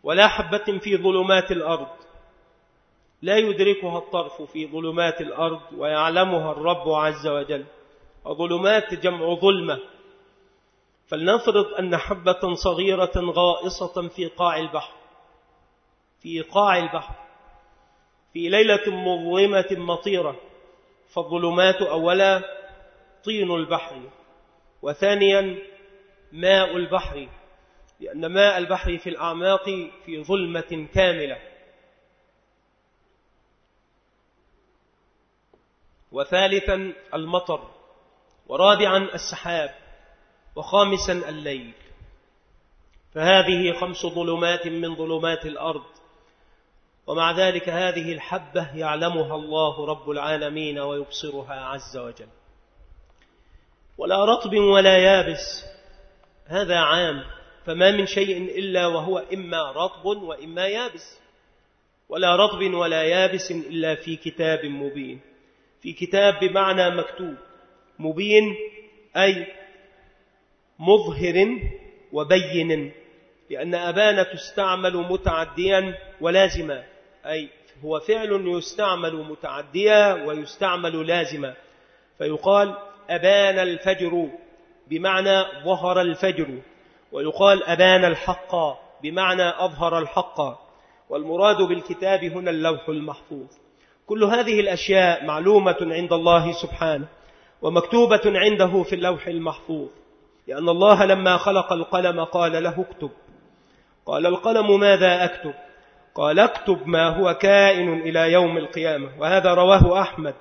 ولا حبة في ظلمات الأرض، لا يدركها الطرف في ظلمات الأرض ويعلمها الرب عز وجل. وظلمات جمع ظلمة. فلنفرض أن حبة صغيرة غائصة في قاع البحر، في قاع البحر في ليلة مظلمة مطيرة، فالظلمات أولا طين البحر، وثانيا ماء البحر، لأن ماء البحر في الأعماق في ظلمة كاملة، وثالثا المطر، ورابعا السحاب، وخامسا الليل. فهذه خمس ظلمات من ظلمات الأرض، ومع ذلك هذه الحبة يعلمها الله رب العالمين ويبصرها عز وجل. ولا رطب ولا يابس، هذا عام، فما من شيء إلا وهو إما رطب وإما يابس. ولا رطب ولا يابس إلا في كتاب مبين. في كتاب بمعنى مكتوب، مبين أي مظهر وبين، لأن أبان تستعمل متعديا ولازما، أي هو فعل يستعمل متعديا ويستعمل لازما، فيقال أبان الفجر بمعنى ظهر الفجر، ويقال أبان الحق بمعنى أظهر الحق. والمراد بالكتاب هنا اللوح المحفوظ. كل هذه الأشياء معلومة عند الله سبحانه ومكتوبة عنده في اللوح المحفوظ، لأن الله لما خلق القلم قال له اكتب. قال القلم ماذا أكتب؟ قال اكتب ما هو كائن إلى يوم القيامة. وهذا رواه أحمد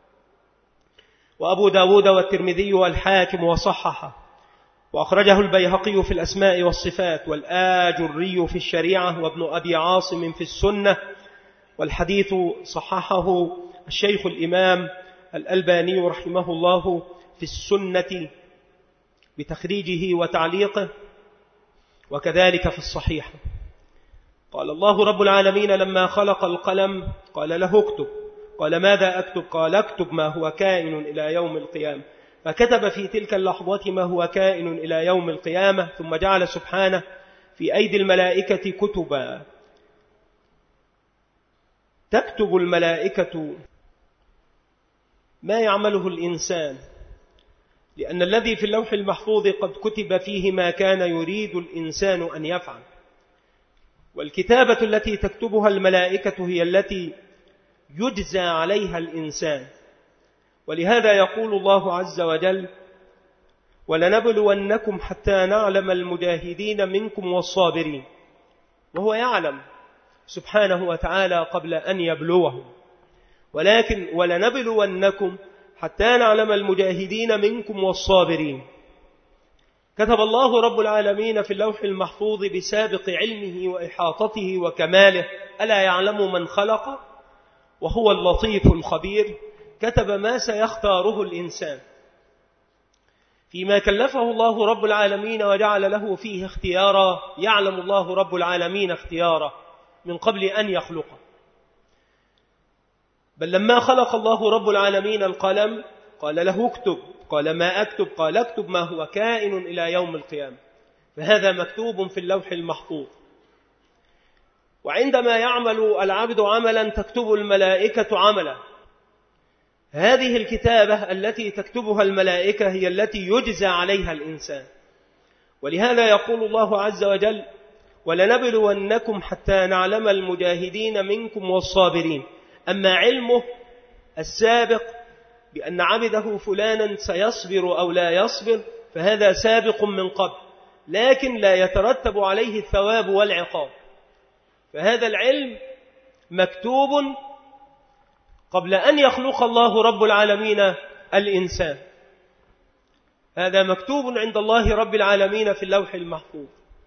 وأبو داود والترمذي والحاكم وصححه، وأخرجه البيهقي في الأسماء والصفات، والآجري في الشريعة، وابن أبي عاصم في السنة، والحديث صححه الشيخ الإمام الألباني رحمه الله في السنة بتخريجه وتعليقه، وكذلك في الصحيح. قال الله رب العالمين لما خلق القلم قال له اكتب. قال ماذا أكتب؟ قال اكتب ما هو كائن إلى يوم القيامة. فكتب في تلك اللحظة ما هو كائن إلى يوم القيامة، ثم جعل سبحانه في أيدي الملائكة كتبا تكتب الملائكة ما يعمله الإنسان، لأن الذي في اللوح المحفوظ قد كتب فيه ما كان يريد الإنسان أن يفعل. والكتابة التي تكتبها الملائكة هي التي يجزى عليها الإنسان. ولهذا يقول الله عز وجل ولنبلونكم حتى نعلم المجاهدين منكم والصابرين، وهو يعلم سبحانه وتعالى قبل أن يبلوهم، ولكن ولنبلونكم حتى نعلم المجاهدين منكم والصابرين. كتب الله رب العالمين في اللوح المحفوظ بسابق علمه وإحاطته وكماله، ألا يعلم من خلق وهو اللطيف الخبير. كتب ما سيختاره الإنسان فيما كلفه الله رب العالمين وجعل له فيه اختيارا. يعلم الله رب العالمين اختياره من قبل أن يخلقه. بل لما خلق الله رب العالمين القلم قال له اكتب. قال ما أكتب؟ قال اكتب ما هو كائن إلى يوم القيامة. فهذا مكتوب في اللوح المحفوظ. وعندما يعمل العبد عملا تكتب الملائكة عملا. هذه الكتابة التي تكتبها الملائكة هي التي يجزى عليها الإنسان. ولهذا يقول الله عز وجل ولنبلونكم حتى نعلم المجاهدين منكم والصابرين. أما علمه السابق بأن عبده فلانا سيصبر أو لا يصبر فهذا سابق من قبل، لكن لا يترتب عليه الثواب والعقاب. فهذا العلم مكتوب قبل أن يخلق الله رب العالمين الإنسان. هذا مكتوب عند الله رب العالمين في اللوح المحفوظ.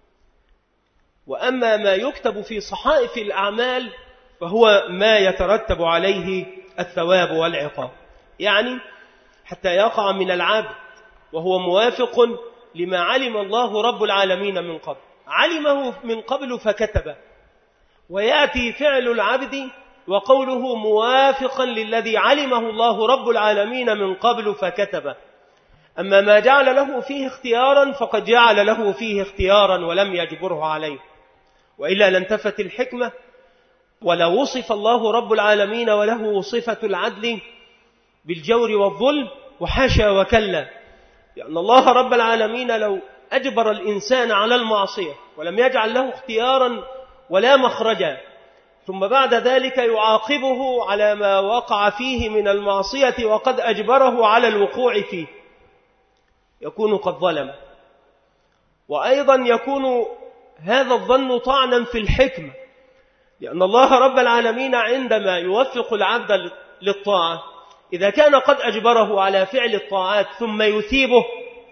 وأما ما يكتب في صحائف الأعمال فهو ما يترتب عليه الثواب والعقاب، يعني حتى يقع من العبد وهو موافق لما علم الله رب العالمين من قبل. علمه من قبل فكتب، ويأتي فعل العبد وقوله موافقا للذي علمه الله رب العالمين من قبل فكتب. أما ما جعل له فيه اختيارا فقد جعل له فيه اختيارا ولم يجبره عليه. وإلا لانتفت الحكمة، ولا وصف الله رب العالمين وله صفة العدل بالجور والظلم، وحاشا وكلا، لأن الله رب العالمين لو أجبر الإنسان على المعصية ولم يجعل له اختيارا ولا مخرجا، ثم بعد ذلك يعاقبه على ما وقع فيه من المعصية وقد أجبره على الوقوع فيه، يكون قد ظلم. وأيضا يكون هذا الظن طعنا في الحكمة، لأن الله رب العالمين عندما يوفق العبد للطاعة إذا كان قد أجبره على فعل الطاعات ثم يثيبه،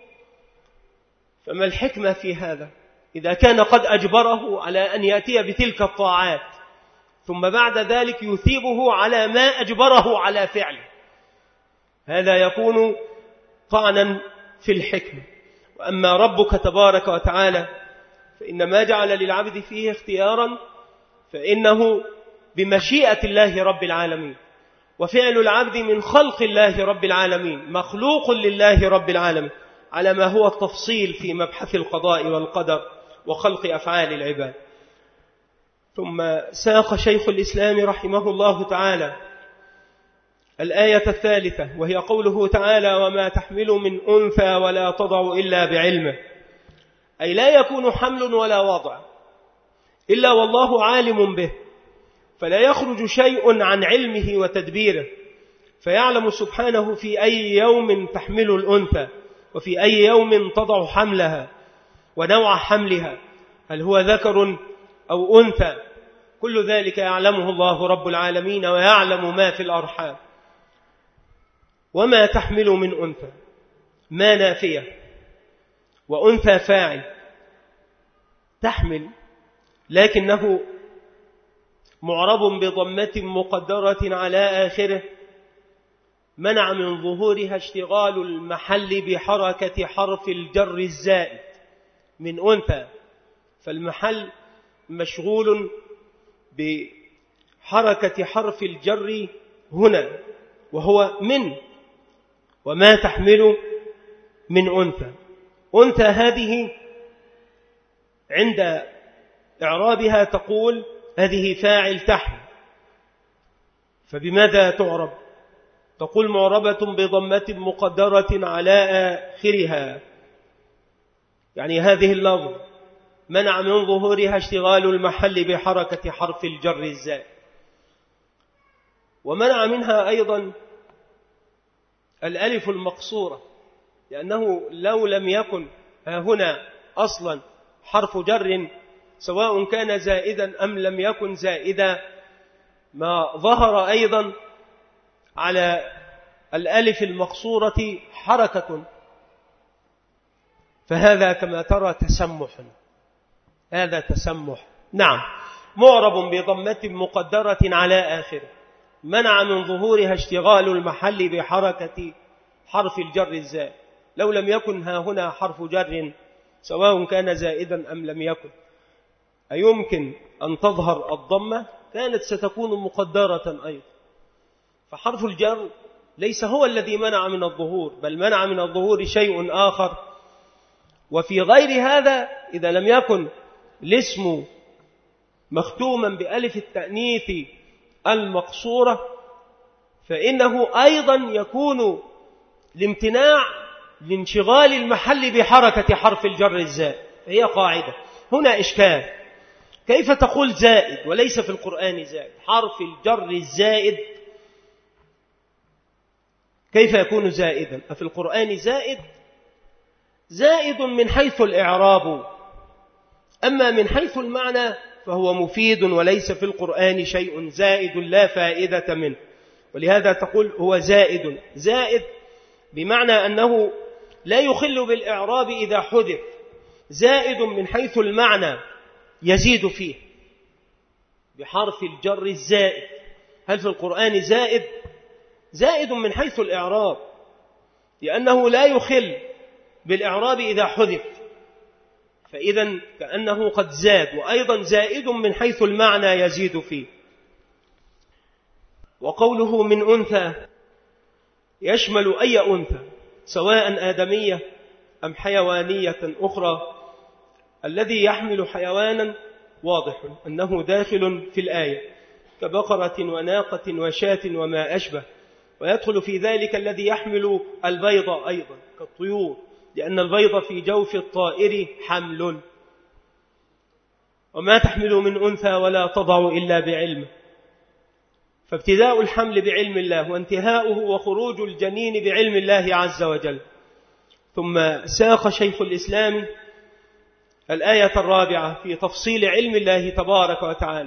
فما الحكمة في هذا؟ إذا كان قد أجبره على أن يأتي بتلك الطاعات ثم بعد ذلك يثيبه على ما أجبره على فعله، هذا يكون طعنا في الحكمة. وأما ربك تبارك وتعالى فإن ما جعل للعبد فيه اختيارا فإنه بمشيئة الله رب العالمين، وفعل العبد من خلق الله رب العالمين، مخلوق لله رب العالمين، على ما هو التفصيل في مبحث القضاء والقدر وخلق أفعال العباد. ثم ساق شيخ الإسلام رحمه الله تعالى الآية الثالثة، وهي قوله تعالى: وما تحمل من أنثى ولا تضع إلا بعلمه، أي لا يكون حمل ولا وضع إلا والله عالم به، فلا يخرج شيء عن علمه وتدبيره، فيعلم سبحانه في أي يوم تحمل الأنثى وفي أي يوم تضع حملها ونوع حملها، هل هو ذكر أو أنثى، كل ذلك يعلمه الله رب العالمين، ويعلم ما في الأرحام. وما تحمل من أنثى، ما نافية، وأنثى فاعل، تحمل لكنه معرب بضمة مقدرة على آخره، منع من ظهورها اشتغال المحل بحركة حرف الجر الزائد من أنثى، فالمحل مشغول بحركة حرف الجر هنا وهو من. وما تحمل من أنثى، أنثى هذه عند إعرابها تقول هذه فاعل تحمل، فبماذا تعرب؟ تقول معربة بضمة مقدرة على آخرها، يعني هذه اللفظ منع من ظهورها اشتغال المحل بحركة حرف الجر الزائد. ومنع منها أيضا الألف المقصورة، لأنه لو لم يكن هنا أصلا حرف جر سواء كان زائدا أم لم يكن زائدا، ما ظهر أيضا على الألف المقصورة حركة، فهذا كما ترى تسمح، هذا تسمح. نعم، معرب بضمة مقدرة على آخره، منع من ظهورها اشتغال المحل بحركة حرف الجر الزائد. لو لم يكن ها هنا حرف جر سواء كان زائدا أم لم يكن، أيمكن أن تظهر الضمة؟ كانت ستكون مقدرة أيضا. فحرف الجر ليس هو الذي منع من الظهور، بل منع من الظهور شيء آخر. وفي غير هذا إذا لم يكن الاسم مختوما بألف التأنيث المقصورة فإنه أيضا يكون لامتناع لانشغال المحل بحركة حرف الجر الزائد. هي قاعدة هنا إشكال، كيف تقول زائد وليس في القرآن زائد؟ حرف الجر الزائد كيف يكون زائدا؟ أفي القرآن زائد؟ زائد من حيث الإعراب، أما من حيث المعنى فهو مفيد، وليس في القرآن شيء زائد لا فائدة منه. ولهذا تقول هو زائد. زائد بمعنى أنه لا يخل بالإعراب إذا حذف، زائد من حيث المعنى يزيد فيه بحرف الجر الزائد. هل في القرآن زائد؟ زائد من حيث الإعراب، لأنه لا يخل بالإعراب إذا حذف، فإذا كأنه قد زاد. وأيضا زائد من حيث المعنى يزيد فيه. وقوله من أنثى يشمل أي أنثى سواء آدمية أم حيوانية أخرى. الذي يحمل حيوانا واضح أنه داخل في الآية كبقرة وناقة وشاة وما أشبه، ويدخل في ذلك الذي يحمل البيض أيضا كالطيور، لأن البيض في جوف الطائر حمل، وما تحمل من أنثى ولا تضع إلا بعلمه. فابتداء الحمل بعلم الله، وانتهاؤه وخروج الجنين بعلم الله عز وجل. ثم ساق شيخ الإسلام الآية الرابعة في تفصيل علم الله تبارك وتعالى،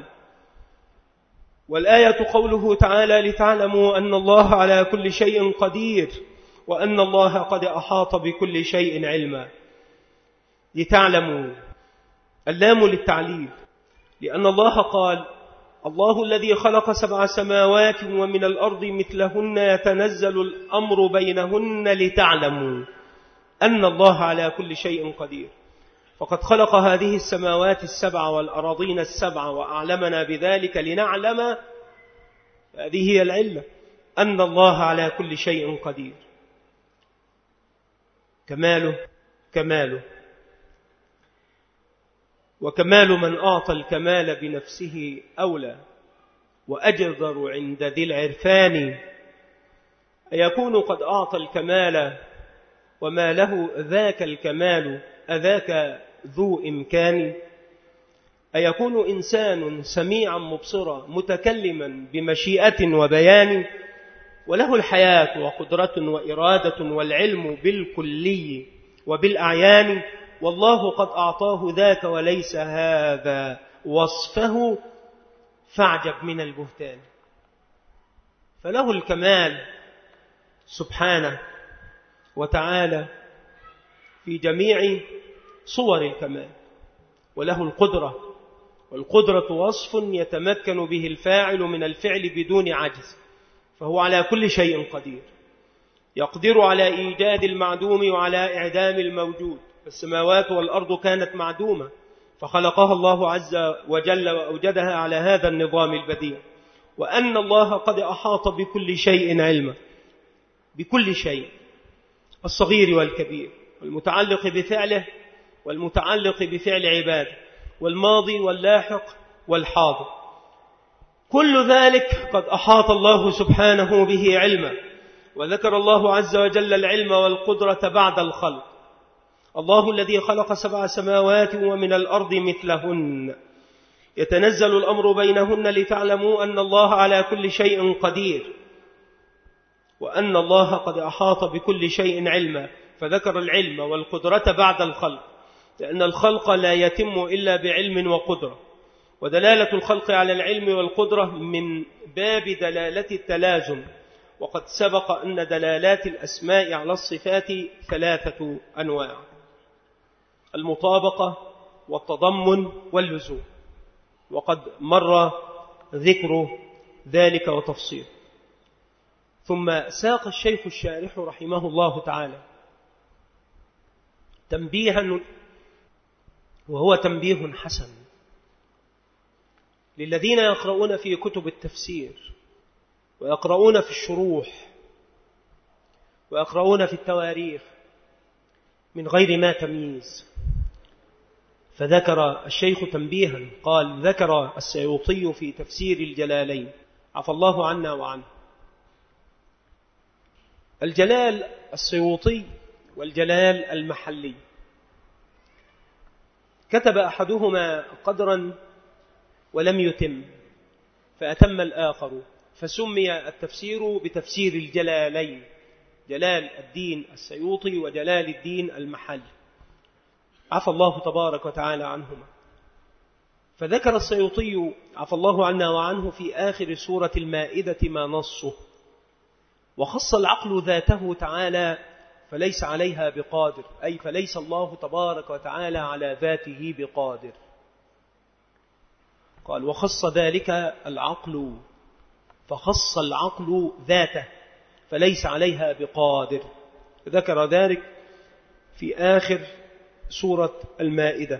والآية قوله تعالى: لتعلموا أن الله على كل شيء قدير وأن الله قد أحاط بكل شيء علما. لتعلموا، اللام للتعليل، لأن الله قال: الله الذي خلق سبع سماوات ومن الأرض مثلهن يتنزل الأمر بينهن لتعلموا أن الله على كل شيء قدير. فقد خلق هذه السماوات السبع والأراضين السبع وأعلمنا بذلك لنعلم، هذه هي العلة، أن الله على كل شيء قدير. كماله كماله، وكمال من أعطى الكمال بنفسه أولى وأجدر عند ذي العرفان، أيكون قد أعطى الكمال وما له ذاك الكمال أذاك ذو إمكان. أيكون إنسان سميعا مبصرا متكلما بمشيئة وبيان، وله الحياة وقدرة وإرادة والعلم بالكلي وبالأعيان، والله قد أعطاه ذاك وليس هذا وصفه، فاعجب من البهتان. فله الكمال سبحانه وتعالى في جميع صور الكمال، وله القدرة، والقدرة وصف يتمكن به الفاعل من الفعل بدون عجز، فهو على كل شيء قدير، يقدر على إيجاد المعدوم وعلى إعدام الموجود. السماوات والأرض كانت معدومة فخلقها الله عز وجل وأوجدها على هذا النظام البديع، وأن الله قد أحاط بكل شيء علما، بكل شيء، الصغير والكبير، والمتعلق بفعله والمتعلق بفعل عباده، والماضي واللاحق والحاضر، كل ذلك قد أحاط الله سبحانه به علما. وذكر الله عز وجل العلم والقدرة بعد الخلق. الله الذي خلق سبع سماوات ومن الأرض مثلهن يتنزل الأمر بينهن لتعلموا أن الله على كل شيء قدير وأن الله قد أحاط بكل شيء علما. فذكر العلم والقدرة بعد الخلق، لأن الخلق لا يتم إلا بعلم وقدرة، ودلالة الخلق على العلم والقدرة من باب دلالة التلازم. وقد سبق أن دلالات الأسماء على الصفات ثلاثة أنواع: المطابقة والتضمن واللزوم، وقد مر ذكر ذلك وتفصيل. ثم ساق الشيخ الشارح رحمه الله تعالى تنبيها، وهو تنبيه حسن للذين يقرؤون في كتب التفسير ويقرؤون في الشروح ويقرؤون في التواريخ من غير ما تمييز. فذكر الشيخ تنبيها، قال: ذكر السيوطي في تفسير الجلالين عفى الله عنا وعنه. الجلال السيوطي والجلال المحلي، كتب أحدهما قدرا ولم يتم فأتم الآخر، فسمي التفسير بتفسير الجلالين، جلال الدين السيوطي وجلال الدين المحلي، عفى الله تبارك وتعالى عنهما. فذكر السيوطي عفى الله عنا وعنه في آخر سورة المائدة ما نصه، وخص العقل ذاته تعالى فليس عليها بقادر، أي فليس الله تبارك وتعالى على ذاته بقادر. قال: وخص ذلك العقل، فخص العقل ذاته فليس عليها بقادر. ذكر ذلك في آخر سورة المائدة.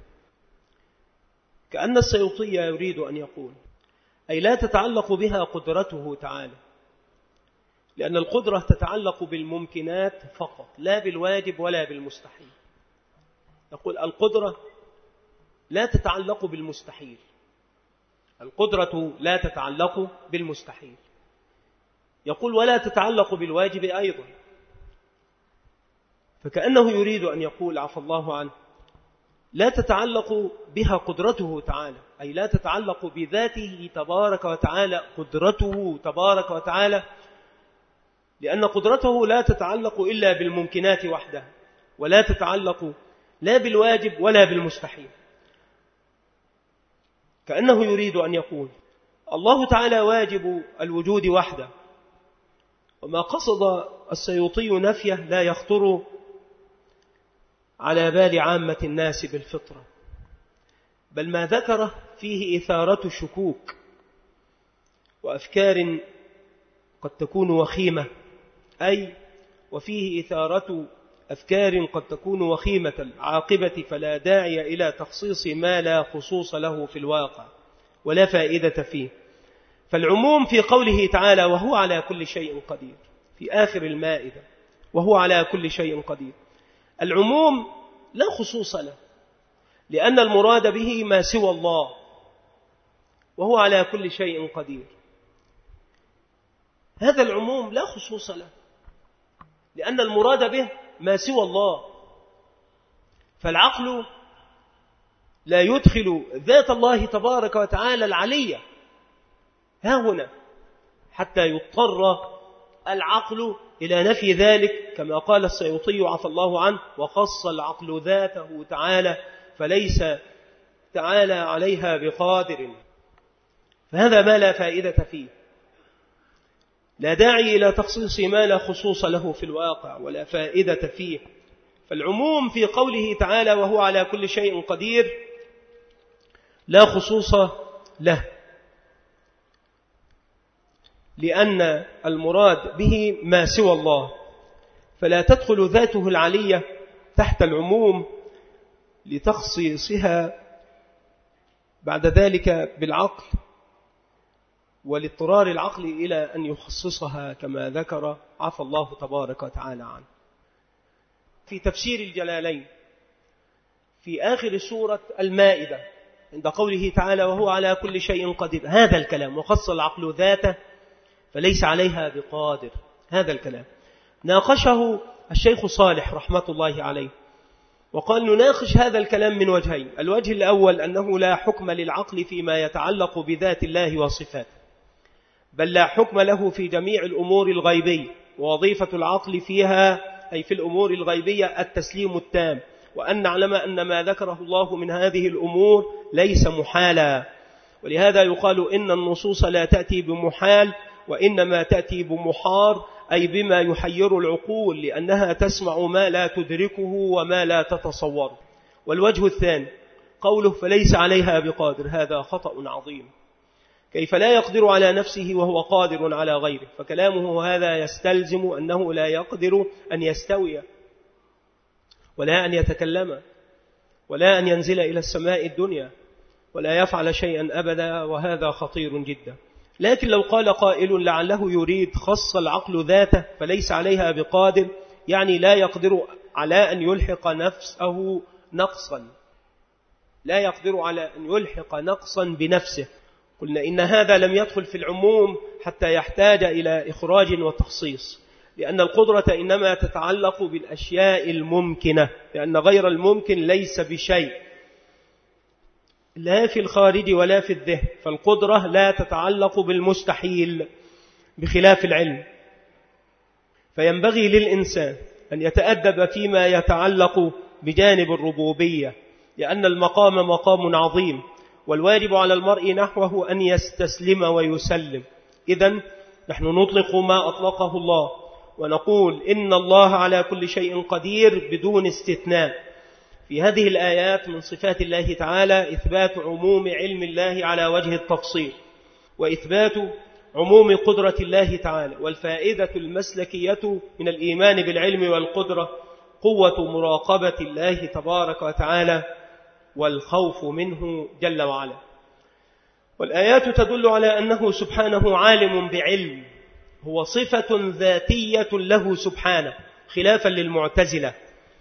كأن السيوطي يريد أن يقول: أي لا تتعلق بها قدرته تعالى، لأن القدرة تتعلق بالممكنات فقط لا بالواجب ولا بالمستحيل. يقول: القدرة لا تتعلق بالمستحيل، القدرة لا تتعلق بالمستحيل. يقول ولا تتعلق بالواجب أيضا، فكأنه يريد أن يقول عفى الله عنه لا تتعلق بها قدرته تعالى، أي لا تتعلق بذاته تبارك وتعالى قدرته تبارك وتعالى، لأن قدرته لا تتعلق إلا بالممكنات وحدها، ولا تتعلق لا بالواجب ولا بالمستحيل. كأنه يريد أن يقول الله تعالى واجب الوجود وحده، وما قصد السيوطي نفيه لا يخطر على بال عامة الناس بالفطرة، بل ما ذكره فيه إثارة شكوك وأفكار قد تكون وخيمة، أي وفيه إثارة أفكار قد تكون وخيمة العاقبة، فلا داعي إلى تخصيص ما لا خصوص له في الواقع ولا فائدة فيه. فالعموم في قوله تعالى وهو على كل شيء قدير في آخر المائدة، وهو على كل شيء قدير، العموم لا خصوص له، لأن المراد به ما سوى الله، وهو على كل شيء قدير. هذا العموم لا خصوص له، لأن المراد به ما سوى الله، فالعقل لا يدخل ذات الله تبارك وتعالى العلية ها هنا حتى يضطر العقل إلى نفي ذلك، كما قال السيوطي عفى الله عنه وخص العقل ذاته تعالى فليس تعالى عليها بقادر، فهذا ما لا فائدة فيه، لا داعي إلى تخصيص ما لا خصوص له في الواقع ولا فائدة فيه. فالعموم في قوله تعالى وهو على كل شيء قدير لا خصوص له، لأن المراد به ما سوى الله، فلا تدخل ذاته العلية تحت العموم لتخصيصها بعد ذلك بالعقل والاضطرار العقل إلى أن يخصصها كما ذكر عفى الله تبارك وتعالى عنه. في تفسير الجلالين في آخر سورة المائدة عند قوله تعالى وهو على كل شيء قدير، هذا الكلام وخص العقل ذاته فليس عليها بقادر، هذا الكلام ناقشه الشيخ صالح رحمة الله عليه وقال نناقش هذا الكلام من وجهين. الوجه الأول أنه لا حكم للعقل فيما يتعلق بذات الله وصفاته، بل لا حكم له في جميع الأمور الغيبية، ووظيفة العقل فيها أي في الأمور الغيبية التسليم التام، وأن نعلم أن ما ذكره الله من هذه الأمور ليس محالا، ولهذا يقال إن النصوص لا تأتي بمحال وإنما تأتي بمحار، أي بما يحير العقول، لأنها تسمع ما لا تدركه وما لا تتصوره. والوجه الثاني قوله فليس عليها بقادر، هذا خطأ عظيم، كيف لا يقدر على نفسه وهو قادر على غيره؟ فكلامه هذا يستلزم أنه لا يقدر أن يستوي ولا أن يتكلم ولا أن ينزل إلى السماء الدنيا ولا يفعل شيئا أبدا، وهذا خطير جدا. لكن لو قال قائل لعله يريد خص العقل ذاته فليس عليها بقادر، يعني لا يقدر على أن يلحق نفسه نقصا، لا يقدر على أن يلحق نقصا بنفسه. قلنا إن هذا لم يدخل في العموم حتى يحتاج إلى إخراج وتخصيص، لأن القدرة إنما تتعلق بالأشياء الممكنة، لأن غير الممكن ليس بشيء لا في الخارج ولا في الذهن، فالقدرة لا تتعلق بالمستحيل بخلاف العلم. فينبغي للإنسان أن يتأدب فيما يتعلق بجانب الربوبية، لأن المقام مقام عظيم، والواجب على المرء نحوه أن يستسلم ويسلم. إذن نحن نطلق ما أطلقه الله ونقول إن الله على كل شيء قدير بدون استثناء. في هذه الآيات من صفات الله تعالى إثبات عموم علم الله على وجه التفصيل، وإثبات عموم قدرة الله تعالى. والفائدة المسلكية من الإيمان بالعلم والقدرة قوة مراقبة الله تبارك وتعالى والخوف منه جل وعلا. والآيات تدل على أنه سبحانه عالم بعلم، هو صفة ذاتية له سبحانه، خلافا للمعتزلة.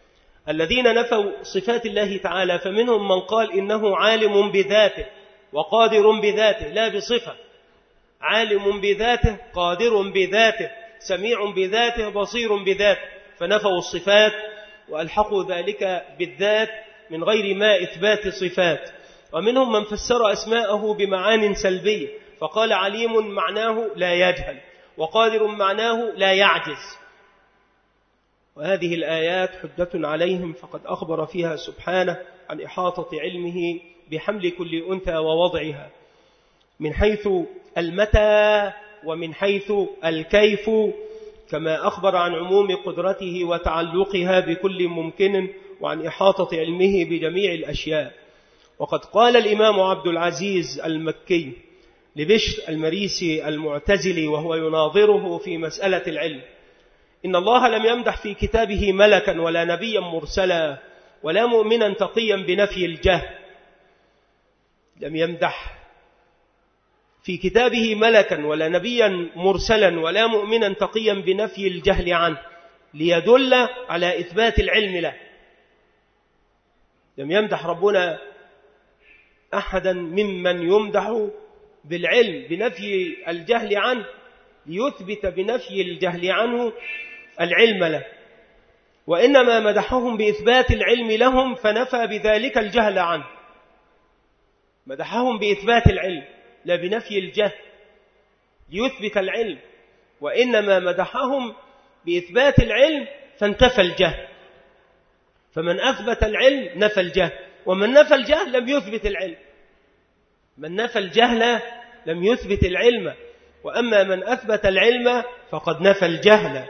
الذين نفوا صفات الله تعالى فمنهم من قال إنه عالم بذاته وقادر بذاته لا بصفة، عالم بذاته قادر بذاته سميع بذاته بصير بذاته، فنفوا الصفات وألحقوا ذلك بالذات من غير ما إثبات صفات. ومنهم من فسر أسماءه بمعان سلبية فقال عليم معناه لا يجهل وقادر معناه لا يعجز، وهذه الآيات حجة عليهم، فقد أخبر فيها سبحانه عن إحاطة علمه بحمل كل أنثى ووضعها من حيث المتى ومن حيث الكيف، كما أخبر عن عموم قدرته وتعلقها بكل ممكن وعن إحاطة علمه بجميع الأشياء. وقد قال الإمام عبد العزيز المكي لبشر المريسي المعتزلي وهو يناظره في مسألة العلم: إن الله لم يمدح في كتابه ملكا ولا نبيا مرسلا ولا مؤمنا تقيا بنفي الجهل. لم يمدح في كتابه ملكا ولا نبيا مرسلا ولا مؤمنا تقيا بنفي الجهل عنه ليدل على إثبات العلم له. لم يمدح ربنا أحدا ممن يمدح بالعلم بنفي الجهل عنه ليثبت بنفي الجهل عنه العلم له، وإنما مدحهم بإثبات العلم لهم فنفى بذلك الجهل عنه. مدحهم بإثبات العلم لا بنفي الجهل ليثبت العلم، وإنما مدحهم بإثبات العلم فانتفى الجهل. فمن أثبت العلم نفى الجهل، ومن نفى الجهل لم يثبت العلم. من نفى الجهل لم يثبت العلم، وأما من أثبت العلم فقد نفى الجهل.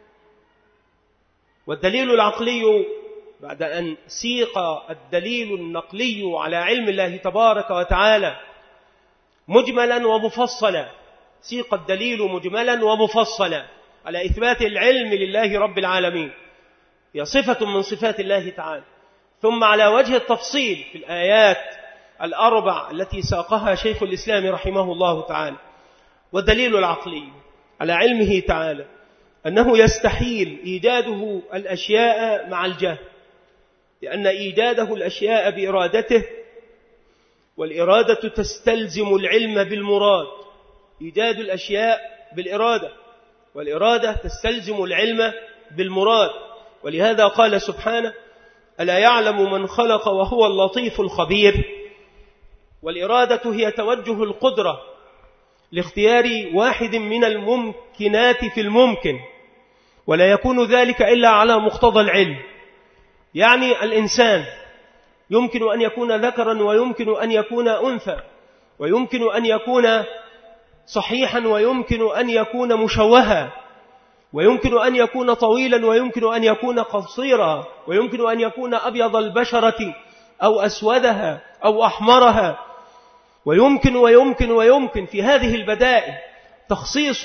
والدليل العقلي بعد أن سيق الدليل النقلي على علم الله تبارك وتعالى مجملا ومفصلا، سيق الدليل مجملا ومفصلا على إثبات العلم لله رب العالمين، هي صفة من صفات الله تعالى، ثم على وجه التفصيل في الآيات الأربع التي ساقها شيخ الإسلام رحمه الله تعالى. والدليل العقلي على علمه تعالى أنه يستحيل إيجاده الأشياء مع الجهل، لأن إيجاده الأشياء بإرادته، والإرادة تستلزم العلم بالمراد. إيجاد الأشياء بالإرادة، والإرادة تستلزم العلم بالمراد. ولهذا قال سبحانه: ألا يعلم من خلق وهو اللطيف الخبير. والإرادة هي توجه القدرة لاختيار واحد من الممكنات في الممكن، ولا يكون ذلك إلا على مقتضى العلم. يعني الإنسان يمكن أن يكون ذكرا ويمكن أن يكون أنثى، ويمكن أن يكون صحيحا ويمكن أن يكون مشوها، ويمكن أن يكون طويلا ويمكن أن يكون قصيرا، ويمكن أن يكون أبيض البشرة أو أسودها أو أحمرها، ويمكن ويمكن ويمكن في هذه البدائل. تخصيص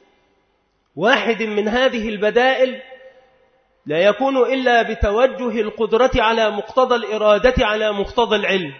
واحد من هذه البدائل لا يكون إلا بتوجه القدرة على مقتضى الإرادة على مقتضى العلم.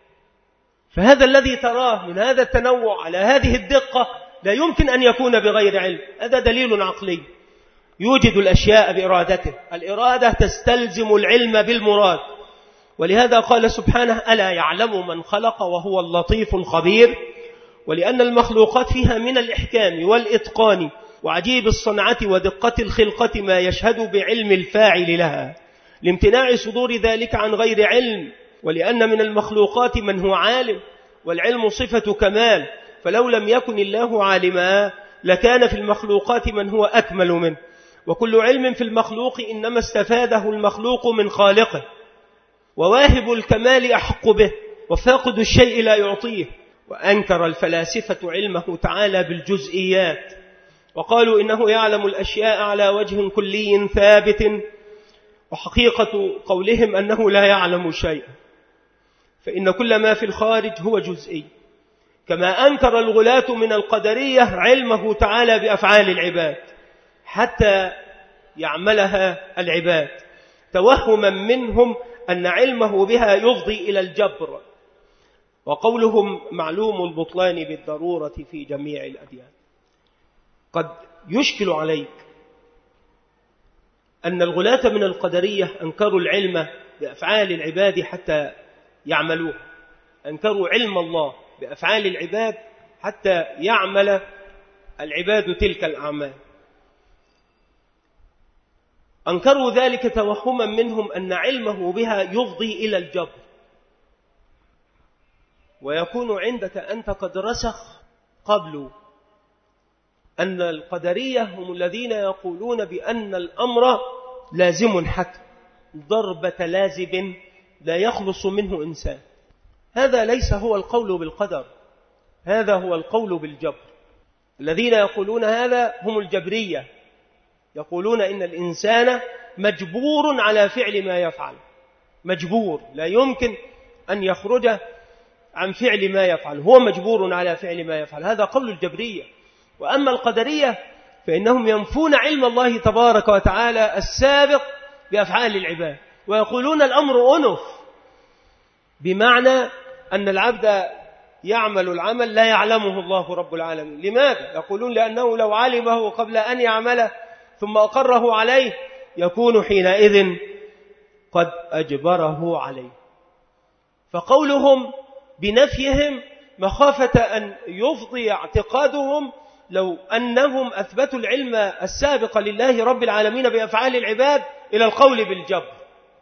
فهذا الذي تراه من هذا التنوع على هذه الدقة لا يمكن أن يكون بغير علم. هذا دليل عقلي يوجد الأشياء بإرادته. الإرادة تستلزم العلم بالمراد. ولهذا قال سبحانه: ألا يعلم من خلق وهو اللطيف الخبير. ولأن المخلوقات فيها من الإحكام والإتقان وعجيب الصنعة ودقة الخلقة ما يشهد بعلم الفاعل لها لامتناع صدور ذلك عن غير علم. ولأن من المخلوقات من هو عالم، والعلم صفة كمال، فلو لم يكن الله عالما لكان في المخلوقات من هو أكمل منه. وكل علم في المخلوق إنما استفاده المخلوق من خالقه، وواهب الكمال أحق به، وفاقد الشيء لا يعطيه. وأنكر الفلاسفة علمه تعالى بالجزئيات، وقالوا إنه يعلم الأشياء على وجه كلي ثابت، وحقيقة قولهم أنه لا يعلم شيئا، فإن كل ما في الخارج هو جزئي. كما أنكر الغلاة من القدرية علمه تعالى بأفعال العباد حتى يعملها العباد، توهما منهم أن علمه بها يفضي إلى الجبر. وقولهم معلوم البطلان بالضرورة في جميع الأديان. قد يشكل عليك أن الغلاة من القدرية أنكروا العلم بأفعال العباد حتى يعملوه، أنكروا علم الله بأفعال العباد حتى يعمل العباد تلك الأعمال. أنكروا ذلك توهما منهم أن علمه بها يفضي إلى الجبر، ويكون عندك أنت قد رسخ قبل أن القدرية هم الذين يقولون بأن الأمر لازم حتم، ضربة لازم لا يخلص منه إنسان. هذا ليس هو القول بالقدر، هذا هو القول بالجبر. الذين يقولون هذا هم الجبرية، يقولون إن الإنسان مجبور على فعل ما يفعل، مجبور، لا يمكن أن يخرج عن فعل ما يفعل، هو مجبور على فعل ما يفعل. هذا قول الجبرية. وأما القدرية فإنهم ينفون علم الله تبارك وتعالى السابق بأفعال العباد، ويقولون الأمر أنف، بمعنى أن العبد يعمل العمل لا يعلمه الله رب العالمين. لماذا؟ يقولون لأنه لو علمه قبل أن يعمله ثم أقره عليه يكون حينئذ قد أجبره عليه. فقولهم بنفيهم مخافة أن يفضي اعتقادهم لو أنهم أثبتوا العلم السابق لله رب العالمين بأفعال العباد إلى القول بالجبر،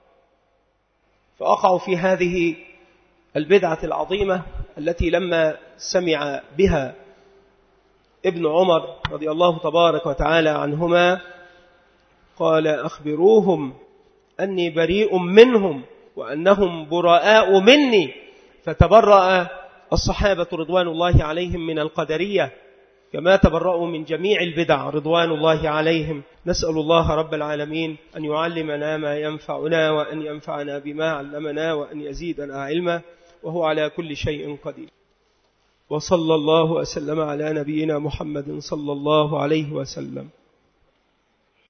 فأقعوا في هذه البدعة العظيمة التي لما سمع بها ابن عمر رضي الله تبارك وتعالى عنهما قال أخبروهم أني بريء منهم وأنهم براء مني، فتبرأ الصحابة رضوان الله عليهم من القدرية كما تبرأوا من جميع البدع رضوان الله عليهم. نسأل الله رب العالمين أن يعلمنا ما ينفعنا وأن ينفعنا بما علمنا وأن يزيدنا علما، وهو على كل شيء قدير. وصلى الله وسلم على نبينا محمد صلى الله عليه وسلم.